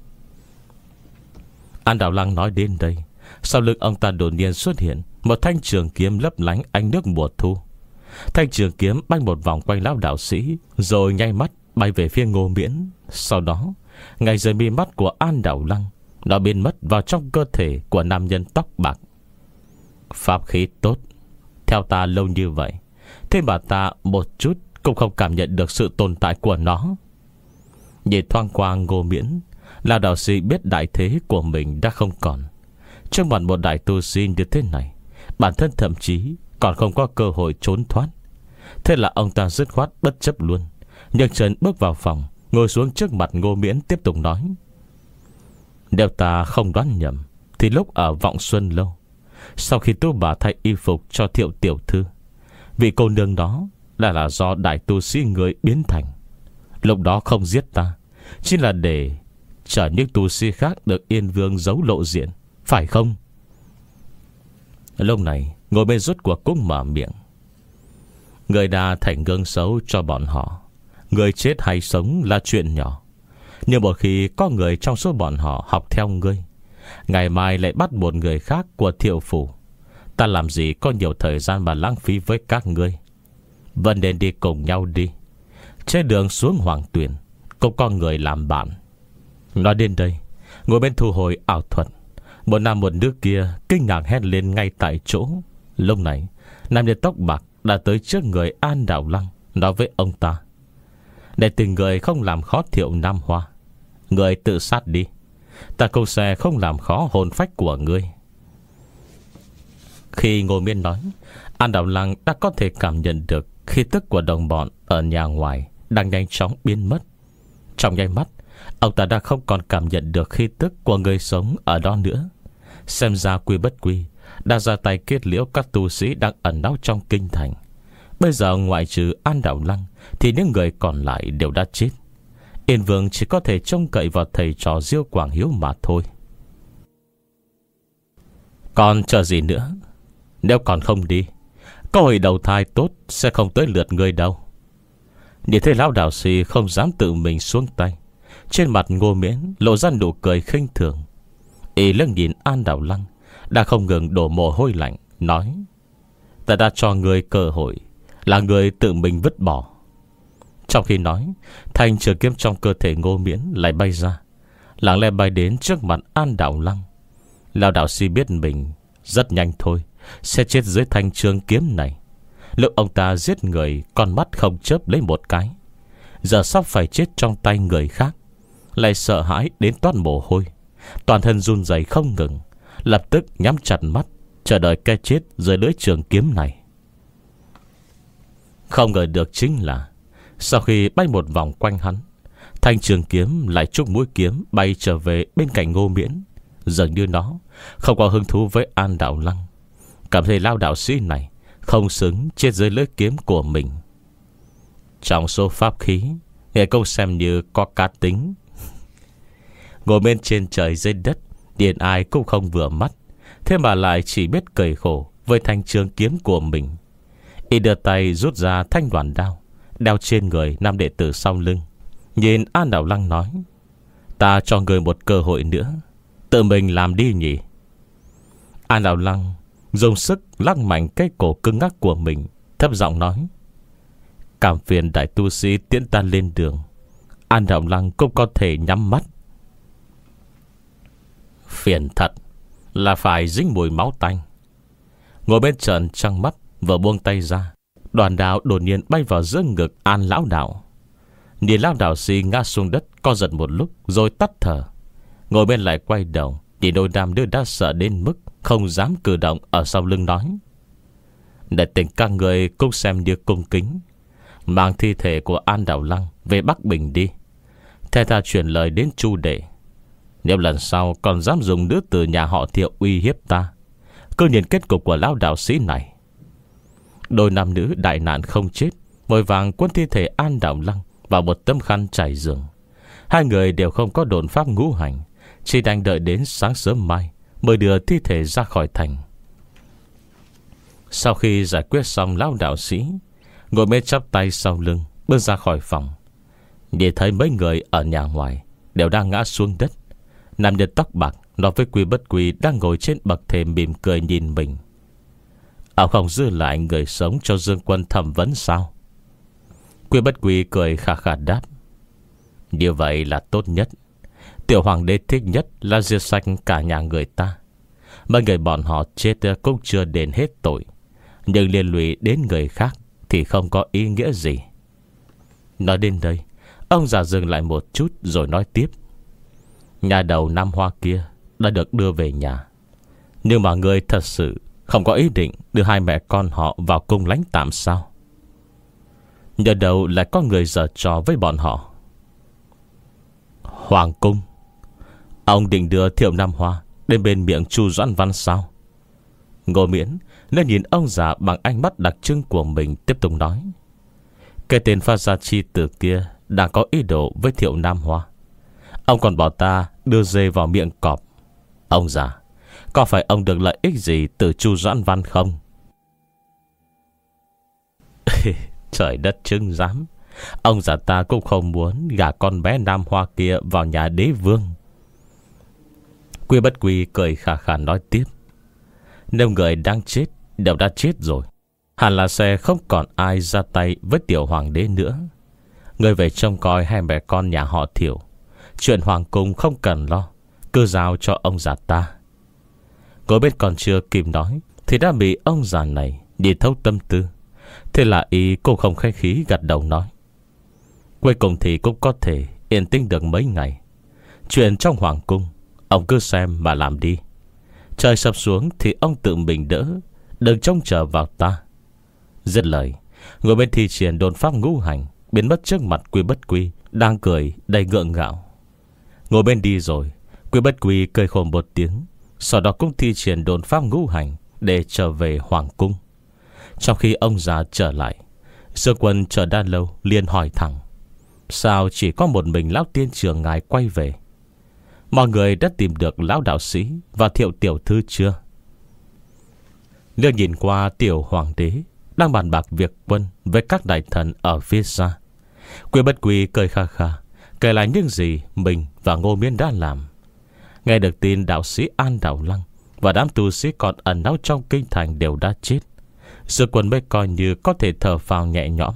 An Đạo Lăng nói đến đây, sau lưng ông ta đột nhiên xuất hiện một thanh trường kiếm lấp lánh ánh nước mùa thu. Thanh trường kiếm bay một vòng quanh lão đạo sĩ, rồi nháy mắt bay về phía Ngô Miễn. Sau đó ngay dưới mi mắt của An Đạo Lăng, nó biến mất vào trong cơ thể của nam nhân tóc bạc. Pháp khí tốt, theo ta lâu như vậy, thế mà ta một chút cũng không cảm nhận được sự tồn tại của nó. Nhìn thoáng qua Ngô Miễn, lão đạo sĩ biết đại thế của mình đã không còn. Trước mặt một đại tu sĩ như thế này, bản thân thậm chí còn không có cơ hội trốn thoát. Thế là ông ta dứt khoát bất chấp luôn, nhấc chân bước vào phòng, ngồi xuống trước mặt Ngô Miễn, tiếp tục nói: Nếu ta không đoán nhầm thì lúc ở Vọng Xuân Lâu, sau khi tu bà thay y phục cho Thiệu tiểu thư, vị cô nương đó đã là do đại tu sĩ người biến thành. Lúc đó không giết ta chỉ là để chờ những tu sĩ khác được Yên Vương giấu lộ diện, phải không? Lúc này ngồi bên rốt cuộc cũng mở miệng: Người đã thành gương xấu cho bọn họ. Người chết hay sống là chuyện nhỏ, nhưng một khi có người trong số bọn họ học theo ngươi, ngày mai lại bắt một người khác của Thiệu phủ, ta làm gì có nhiều thời gian mà lãng phí với các ngươi. Vẫn nên đi cùng nhau đi. Trên đường xuống Hoàng Tuyền cũng có người làm bạn. Nói đến đây, ngồi bên thu hồi ảo thuật, một nam một nữ kia kinh ngạc hét lên ngay tại chỗ. Lúc này nam nhân tóc bạc đã tới trước người An Đạo Lăng, nói với ông ta: Để tình người không làm khó Thiệu Nam Hoa, người tự sát đi, ta cũng sẽ không làm khó hồn phách của ngươi. Khi Ngô Miên nói, An Đạo Lăng đã có thể cảm nhận được khí tức của đồng bọn ở nhà ngoài đang nhanh chóng biến mất. Trong nháy mắt, ông ta đã không còn cảm nhận được khí tức của người sống ở đó nữa. Xem ra Quy Bất Quy đã ra tay kết liễu các tu sĩ đang ẩn náu trong kinh thành. Bây giờ ngoại trừ An Đạo Lăng thì những người còn lại đều đã chết. Yên Vương chỉ có thể trông cậy vào thầy trò Diêu Quảng Hiếu mà thôi. Còn chờ gì nữa? Nếu còn không đi, cơ hội đầu thai tốt sẽ không tới lượt người đâu. Nhìn thấy lão đạo sĩ không dám tự mình xuống tay, trên mặt Ngô Miễn lộ ra nụ cười khinh thường. Y lưng nhìn An Đạo Lăng đã không ngừng đổ mồ hôi lạnh, nói: Ta đã cho người cơ hội, là người tự mình vứt bỏ. Trong khi nói, thanh trường kiếm trong cơ thể Ngô Miễn lại bay ra, lặng lẽ bay đến trước mặt An Đạo Lăng. Lão đạo sĩ biết mình rất nhanh thôi sẽ chết dưới thanh trường kiếm này. Lúc ông ta giết người, con mắt không chớp lấy một cái, giờ sắp phải chết trong tay người khác, lại sợ hãi đến toát mồ hôi, toàn thân run rẩy không ngừng, lập tức nhắm chặt mắt chờ đợi cái chết dưới lưỡi trường kiếm này. Không ngờ được chính là sau khi bay một vòng quanh hắn, thanh trường kiếm lại trúc mũi kiếm bay trở về bên cạnh Ngô Miễn. Dường như nó không có hứng thú với An Đạo Lăng, cảm thấy lao đạo sĩ này không xứng chết dưới lưỡi kiếm của mình. Trong số pháp khí, nghe câu xem như có cá tính. Ngồi bên trên trời dưới đất, điền ai cũng không vừa mắt, thế mà lại chỉ biết cười khổ với thanh trường kiếm của mình. Y đưa tay rút ra thanh đoàn đao đeo trên người nam đệ tử sau lưng, nhìn An Đạo Lăng nói: Ta cho người một cơ hội nữa, tự mình làm đi nhỉ. An Đạo Lăng dùng sức lắc mạnh cái cổ cứng ngắc của mình, thấp giọng nói: Cảm phiền đại tu sĩ tiễn ta lên đường. An Đạo Lăng cũng có thể nhắm mắt. Phiền thật là phải dính mùi máu tanh. Ngồi bên trần trăng mắt vừa buông tay ra, đoàn đao đột nhiên bay vào giữa ngực An lão đạo. Nhìn lão đạo sĩ ngã xuống đất co giật một lúc rồi tắt thở. Ngồi bên lại quay đầu nhìn đôi nam nữ đã sợ đến mức không dám cử động ở sau lưng, nói: Để tình các người cũng xem như cung kính, mang thi thể của An Đạo Lăng về Bắc Bình đi. Thế ta chuyển lời đến Chu đệ, nếu lần sau còn dám dùng nữ tử nhà họ Thiệu uy hiếp ta, cứ nhìn kết cục của lão đạo sĩ này. Đôi nam nữ đại nạn không chết vội vàng cuốn thi thể An Đạo Lăng vào một tấm khăn trải giường. Hai người đều không có độn pháp ngũ hành, chỉ đành đợi đến sáng sớm mai mới đưa thi thể ra khỏi thành. Sau khi giải quyết xong lão đạo sĩ, ngồi mê chắp tay sau lưng bước ra khỏi phòng, nhìn thấy mấy người ở nhà ngoài đều đang ngã xuống đất. Nam nhân tóc bạc nói với Quy Bất Quy đang ngồi trên bậc thềm mỉm cười nhìn mình: Ông không giữ lại người sống cho Dương Quân thẩm vấn sao? Quy Bất Quy cười khà khà đáp: Như vậy là tốt nhất. Tiểu hoàng đế thích nhất là diệt sạch cả nhà người ta. Mấy người bọn họ chết cũng chưa đền hết tội, nhưng liên lụy đến người khác thì không có ý nghĩa gì. Nói đến đây, ông già dừng lại một chút rồi nói tiếp: Nhà đầu Nam Hoa kia đã được đưa về nhà, nhưng mà người thật sự không có ý định đưa hai mẹ con họ vào cung lãnh tạm sao? Nhờ đâu lại có người giở trò với bọn họ. Hoàng cung. Ông định đưa Thiệu Nam Hoa đến bên miệng Chu Doãn Văn sao? Ngô Miễn nên nhìn ông già bằng ánh mắt đặc trưng của mình, tiếp tục nói: cái tên Phát Gia Chi Tử kia đang có ý đồ với Thiệu Nam Hoa. Ông còn bảo ta đưa dê vào miệng cọp. Ông già, có phải ông được lợi ích gì từ Chu Doãn Văn không? Trời đất chứng giám, ông già ta cũng không muốn gả con bé Nam Hoa kia vào nhà đế vương. Quy Bất Quy cười khà khà nói tiếp: nếu người đang chết đều đã chết rồi, hẳn là sẽ không còn ai ra tay với tiểu hoàng đế nữa. Người về trông coi hai mẹ con nhà họ Thiệu. Chuyện hoàng cung không cần lo, cứ giao cho ông già ta. Ngồi bên còn chưa kịp nói thì đã bị ông già này nhìn thấu tâm tư. Thế là ý cũng không khách khí gật đầu nói: cuối cùng thì cũng có thể yên tĩnh được mấy ngày. Chuyện trong hoàng cung ông cứ xem mà làm đi. Trời sập xuống thì ông tự mình đỡ, đừng trông chờ vào ta. Dứt lời, ngồi bên thi triển đồn pháp ngũ hành, biến mất trước mặt Quy Bất Quy đang cười đầy ngượng ngạo. Ngồi bên đi rồi, Quy Bất Quy cười khổ một tiếng, sau đó cũng thi triển đồn pháp ngũ hành để trở về hoàng cung. Trong khi ông già trở lại, Dương Quân chờ đã lâu liền hỏi thẳng: sao chỉ có một mình lão tiên trưởng ngài quay về? Mọi người đã tìm được lão đạo sĩ và Thiệu tiểu thư chưa? Liêu nhìn qua tiểu hoàng đế đang bàn bạc việc quân với các đại thần ở phía xa. Quy Bất Quy cười kha kha, kể lại những gì mình và Ngô Miễn đã làm. Nghe được tin đạo sĩ An Đạo Lăng và đám tu sĩ còn ẩn náu trong kinh thành đều đã chết, Dương Quân mới coi như có thể thở phào nhẹ nhõm.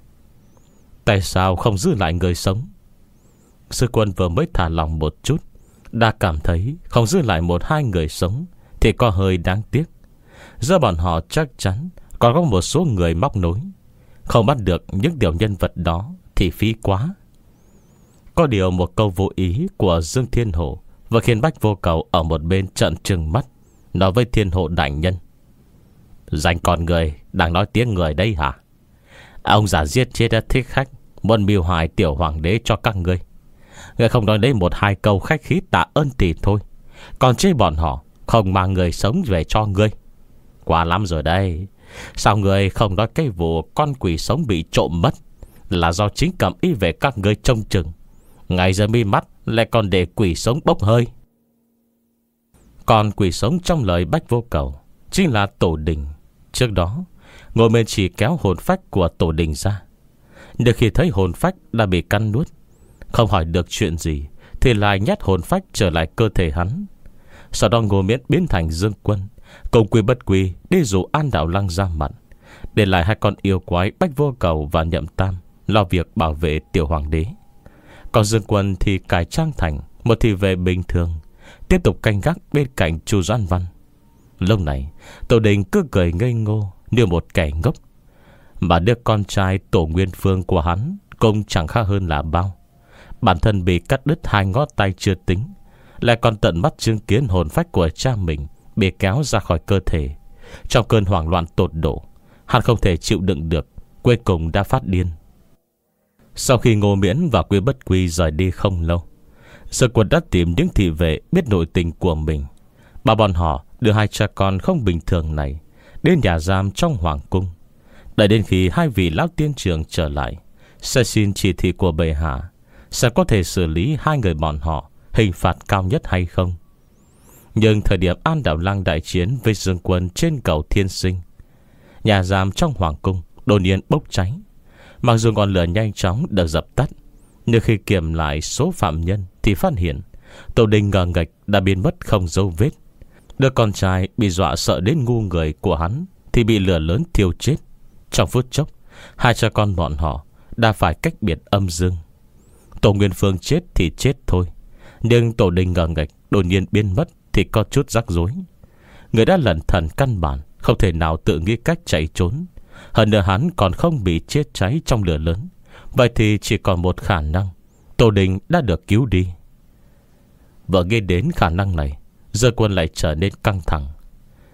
Tại sao không giữ lại người sống? Dương Quân vừa mới thả lòng một chút, đã cảm thấy không giữ lại một hai người sống thì có hơi đáng tiếc. Giờ bọn họ chắc chắn còn có một số người móc nối, không bắt được những điều nhân vật đó thì phí quá. Có điều một câu vô ý của Dương Thiên Hổ và khiến Bách Vô Cầu ở một bên trợn trừng mắt, nói với Thiên Hộ đại nhân: danh con người đang nói tiếng người đây hả? Ông già giết chết đã thích khách, muốn mưu hại tiểu hoàng đế cho các ngươi. Người không nói đấy một hai câu khách khí tạ ơn thì thôi, còn chê bọn họ không mang người sống về cho ngươi. Quá lắm rồi đây. Sao người không nói cái vụ con quỷ sống bị trộm mất là do chính Cẩm Y về các ngươi trông chừng, ngày giờ mi mắt lại còn để quỷ sống bốc hơi? Còn quỷ sống trong lời Bách Vô Cầu chính là Tổ Đình. Trước đó Ngô Miễn chỉ kéo hồn phách của Tổ Đình ra, nhưng khi thấy hồn phách đã bị cắn nuốt, không hỏi được chuyện gì thì lại nhét hồn phách trở lại cơ thể hắn. Sau đó Ngô Miễn biến thành Dương Quân cùng Quy Bất Quy đi dụ An Đạo Lăng ra mặt, để lại hai con yêu quái Bách Vô Cầu và Nhậm Tam lo việc bảo vệ tiểu hoàng đế. Còn Dương Quân thì cải trang thành một thị vệ bình thường, tiếp tục canh gác bên cạnh Chu Doãn Văn. Lúc này Tổ Đình cứ cười ngây ngô như một kẻ ngốc, mà đứa con trai Tổ Nguyên Phương của hắn cũng chẳng khác hơn là bao. Bản thân bị cắt đứt hai ngón tay chưa tính, lại còn tận mắt chứng kiến hồn phách của cha mình bị kéo ra khỏi cơ thể. Trong cơn hoảng loạn tột độ, hắn không thể chịu đựng được, cuối cùng đã phát điên. Sau khi Ngô Miễn và Quy Bất Quy rời đi không lâu, Sở Quân đã tìm những thị vệ biết nội tình của mình, bảo bọn họ đưa hai cha con không bình thường này đến nhà giam trong hoàng cung. Đợi đến khi hai vị lão tiên trưởng trở lại, sẽ xin chỉ thị của bệ hạ, sẽ có thể xử lý hai người bọn họ hình phạt cao nhất hay không. Nhưng thời điểm An Đạo Lăng đại chiến với Dương Quân trên cầu Thiên Sinh, nhà giam trong hoàng cung đột nhiên bốc cháy. Mặc dù ngọn lửa nhanh chóng được dập tắt, nhưng khi kiểm lại số phạm nhân thì phát hiện Tổ Đình ngờ nghệch đã biến mất không dấu vết. Đứa con trai bị dọa sợ đến ngu người của hắn thì bị lửa lớn thiêu chết. Trong phút chốc, hai cha con bọn họ đã phải cách biệt âm dương. Tổ Nguyên Phương chết thì chết thôi, nhưng Tổ Đình ngờ nghệch đột nhiên biến mất thì có chút rắc rối. Người đã lẩn thần căn bản không thể nào tự nghĩ cách chạy trốn. Hơn nữa hắn còn không bị chết cháy trong lửa lớn. Vậy thì chỉ còn một khả năng, Tổ Đình đã được cứu đi. Vừa nghe đến khả năng này, Giờ Quân lại trở nên căng thẳng.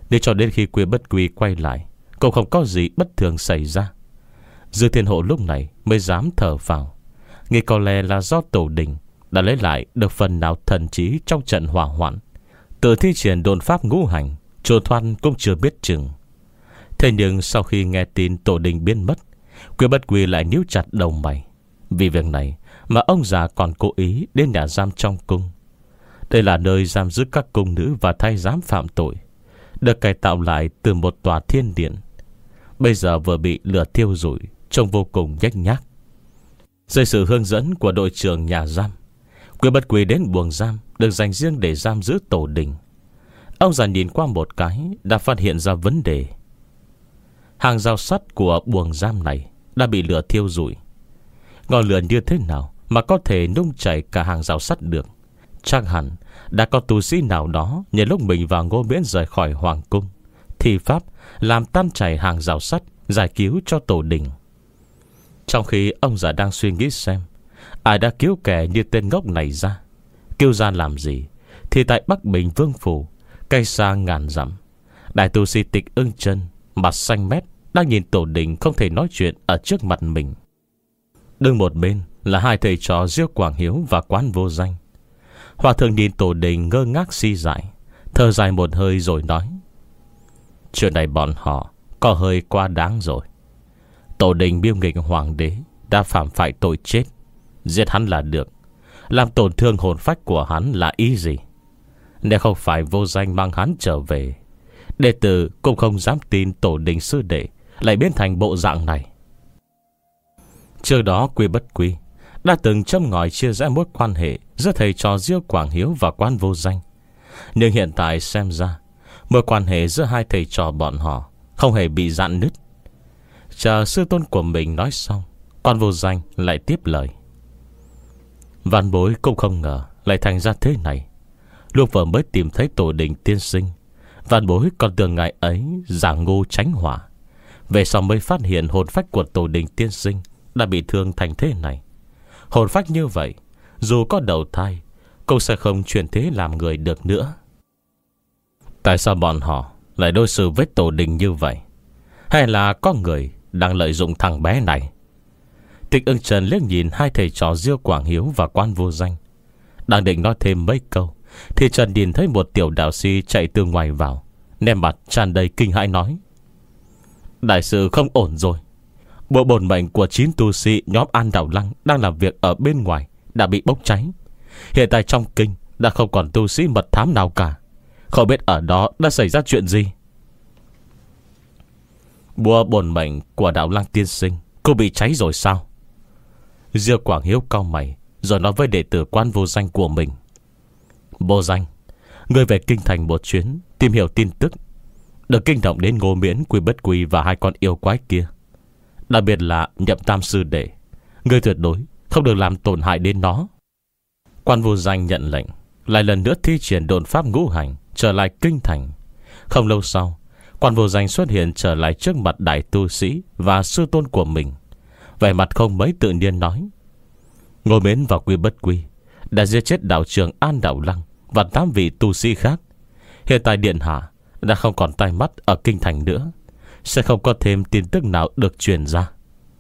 để cho đến khi Quy Bất Quy quay lại cũng không có gì bất thường xảy ra. Dư Thiên Hộ lúc này mới dám thở vào, nghĩ có lẽ là do tổ đình đã lấy lại được phần nào thần trí trong trận hỏa hoạn, tự thi triển độn pháp ngũ hành, trốn thoát cũng chưa biết chừng. Thế nhưng sau khi nghe tin tổ đình biến mất, Quy Bất Quy lại nhíu chặt đầu mày. Vì việc này mà ông già còn cố ý đến nhà giam trong cung. Đây là nơi giam giữ các cung nữ và thái giám phạm tội, được cải tạo lại từ một tòa thiên điện. Bây giờ vừa bị lửa thiêu rụi, trông vô cùng nhếch nhác. Dưới sự hướng dẫn của đội trưởng nhà giam, Quy Bất Quy đến buồng giam được dành riêng để giam giữ tổ đình. Ông già nhìn qua một cái đã phát hiện ra vấn đề. Hàng rào sắt của buồng giam này đã bị lửa thiêu rụi. Ngọn lửa như thế nào mà có thể nung chảy cả hàng rào sắt được? Chắc hẳn đã có tu sĩ nào đó nhờ lúc mình và Ngô Miễn rời khỏi hoàng cung thì pháp làm tan chảy hàng rào sắt, giải cứu cho tổ đình. Trong khi ông già đang suy nghĩ xem ai đã cứu kẻ như tên ngốc này ra, kêu ra làm gì, thì tại Bắc Bình Vương Phủ, cây xa ngàn dặm, đại tu sĩ Tịch Ưng Chân mặt xanh mét đang nhìn tổ đình không thể nói chuyện ở trước mặt mình. Đứng một bên là hai thầy trò Diêu Quảng Hiếu và Quán Vô Danh. Hòa thượng nhìn tổ đình ngơ ngác si dại, thở dài một hơi rồi nói: chuyện này bọn họ có hơi quá đáng rồi. Tổ đình biêu nghịch hoàng đế đã phạm phải tội chết, giết hắn là được, làm tổn thương hồn phách của hắn là ý gì? Nếu không phải Vô Danh mang hắn trở về, đệ tử cũng không dám tin tổ đình sư đệ lại biến thành bộ dạng này. Trước đó Quy Bất Quy đã từng châm ngòi chia rẽ mối quan hệ giữa thầy trò Diêu Quảng Hiếu và Quán Vô Danh. Nhưng hiện tại xem ra mối quan hệ giữa hai thầy trò bọn họ không hề bị rạn nứt. Chờ sư tôn của mình nói xong, Quán Vô Danh lại tiếp lời: Vạn bối cũng không ngờ lại thành ra thế này. Lúc vừa mới tìm thấy tổ đình tiên sinh, vạn bối còn tưởng ngài ấy giả ngu tránh hỏa. Về sau mới phát hiện hồn phách của tổ đình tiên sinh đã bị thương thành thế này. Hồn phách như vậy, dù có đầu thai cũng sẽ không chuyển thế làm người được nữa. Tại sao bọn họ lại đối xử với tổ đình như vậy? Hay là có người đang lợi dụng thằng bé này? Tịch Ưng Trần liếc nhìn hai thầy trò Diêu Quảng Hiếu và Quán Vô Danh, đang định nói thêm mấy câu thì Trần nhìn thấy một tiểu đạo sĩ chạy từ ngoài vào, nét mặt tràn đầy kinh hãi nói: đại sự không ổn rồi. Bộ bổn mệnh của chín tu sĩ nhóm An Đạo Lăng đang làm việc ở bên ngoài đã bị bốc cháy. Hiện tại trong kinh đã không còn tu sĩ mật thám nào cả. Không biết ở đó đã xảy ra chuyện gì. Bùa bổn mệnh của Đạo Lăng tiên sinh cô bị cháy rồi sao? Diêu Quảng Hiếu cau mày rồi nói với đệ tử Quán Vô Danh của mình: Vô Danh, ngươi về kinh thành một chuyến tìm hiểu tin tức, được kinh động đến Ngô Miễn, Quy Bất Quy và hai con yêu quái kia, đặc biệt là Nhậm Tam sư đệ. Ngươi tuyệt đối không được làm tổn hại đến nó. Quan Vô Danh nhận lệnh, lại lần nữa thi triển độn pháp ngũ hành trở lại kinh thành. Không lâu sau, Quan Vô Danh xuất hiện trở lại trước mặt đại tu sĩ và sư tôn của mình, vẻ mặt không mấy tự nhiên nói: Ngô Miễn và Quy Bất Quy đã giết chết đạo trưởng An Đạo Lăng và tám vị tu sĩ khác. Hiện tại điện hạ đã không còn tai mắt ở kinh thành nữa, sẽ không có thêm tin tức nào được truyền ra.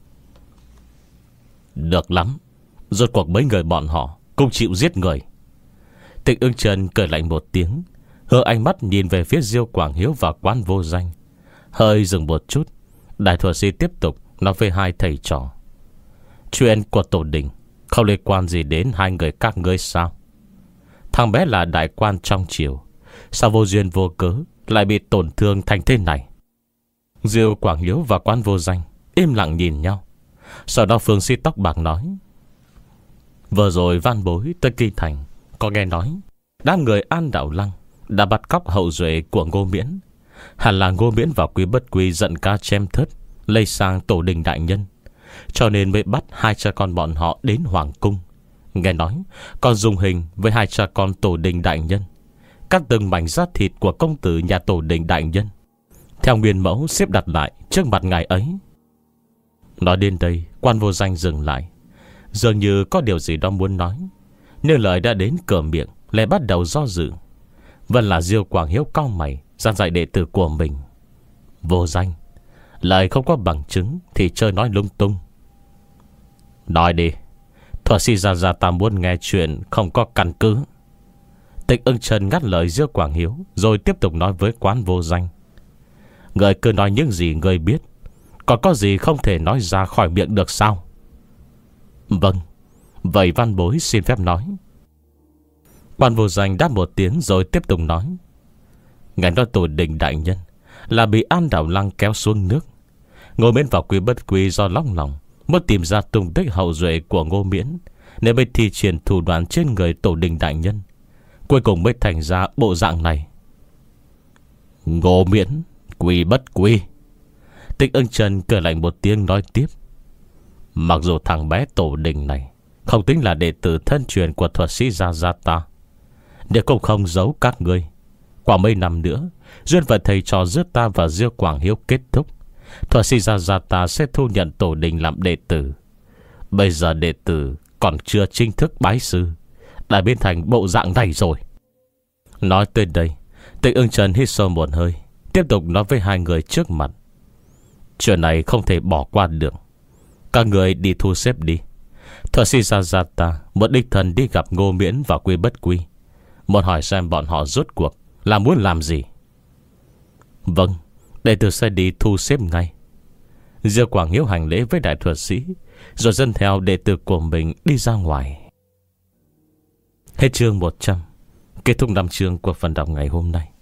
Được lắm, rốt cuộc mấy người bọn họ cũng chịu giết người. Tịch Ưng Trần cười lạnh một tiếng, hướng ánh mắt nhìn về phía Diêu Quảng Hiếu và Quán Vô Danh. Hơi dừng một chút, đại thuật sĩ tiếp tục nói với hai thầy trò: chuyện của tổ đình không liên quan gì đến hai người các ngươi sao? Thằng bé là đại quan trong triều, sao vô duyên vô cớ lại bị tổn thương thành thế này? Diêu Quảng Hiếu và Quán Vô Danh im lặng nhìn nhau. Sau đó phương sĩ tóc bạc nói: vừa rồi van bối tới kinh thành có nghe nói đám người An Đạo Lăng đã bắt cóc hậu duệ của Ngô Miễn. Hẳn là Ngô Miễn và Quy Bất Quy giận ca chém thớt lây sang tổ đình đại nhân, cho nên mới bắt hai cha con bọn họ đến hoàng cung. Nghe nói còn dùng hình với hai cha con tổ đình đại nhân, cắt từng mảnh da thịt của công tử nhà tổ đình đại nhân theo nguyên mẫu xếp đặt lại trước mặt ngài ấy. Nói đến đây, Quan Vô Danh dừng lại, dường như có điều gì đó muốn nói, nhưng lời đã đến cửa miệng lại bắt đầu do dự. Vẫn là Diêu Quảng Hiếu cau mày gian dạy đệ tử của mình. Vô danh, lời không có bằng chứng thì chơi nói lung tung. Nói đi, thuật sĩ Gia Gia ta muốn nghe chuyện không có căn cứ. Tịch Ưng Trần ngắt lời Diêu Quảng Hiếu, rồi tiếp tục nói với Quán Vô Danh. Người cứ nói những gì người biết, còn có gì không thể nói ra khỏi miệng được sao? Vâng, vậy văn bối xin phép nói. Quan Vô Danh đáp một tiếng rồi tiếp tục nói. Ngài nói Tổ Đình đại nhân là bị An Đảo Lăng kéo xuống nước. Ngô Miễn vào Quy Bất Quy do lóng lòng muốn tìm ra tung tích hậu duệ của Ngô Miễn, nên mới thi triển thủ đoạn trên người Tổ Đình đại nhân, cuối cùng mới thành ra bộ dạng này. Ngô Miễn, Quy Bất Quy. Tịch Ưng Trần cười lạnh một tiếng nói tiếp. Mặc dù thằng bé Tổ Đình này không tính là đệ tử thân truyền của thuật sĩ Gia Gia ta, nhưng cũng không giấu các ngươi. Qua mấy năm nữa, duyên phận thầy trò giữa ta và Diêu Quảng Hiếu kết thúc, thuật sĩ Gia Gia ta sẽ thu nhận Tổ Đình làm đệ tử. Bây giờ đệ tử còn chưa chính thức bái sư, đã biến thành bộ dạng này rồi. Nói tới đây, Tịch Ưng Trần hít sâu một hơi, tiếp tục nói với hai người trước mặt. Chuyện này không thể bỏ qua được. Các người đi thu xếp đi. Thuật sĩ Gia Gia ta muốn đích thân đi gặp Ngô Miễn và Quy Bất Quy, muốn hỏi xem bọn họ rốt cuộc là muốn làm gì. Vâng, đệ tử sẽ đi thu xếp ngay. Diêu Quảng Hiếu hành lễ với đại thuật sĩ, rồi dẫn theo đệ tử của mình đi ra ngoài. Hết chương một trăm. Kết thúc năm chương của phần đọc ngày hôm nay.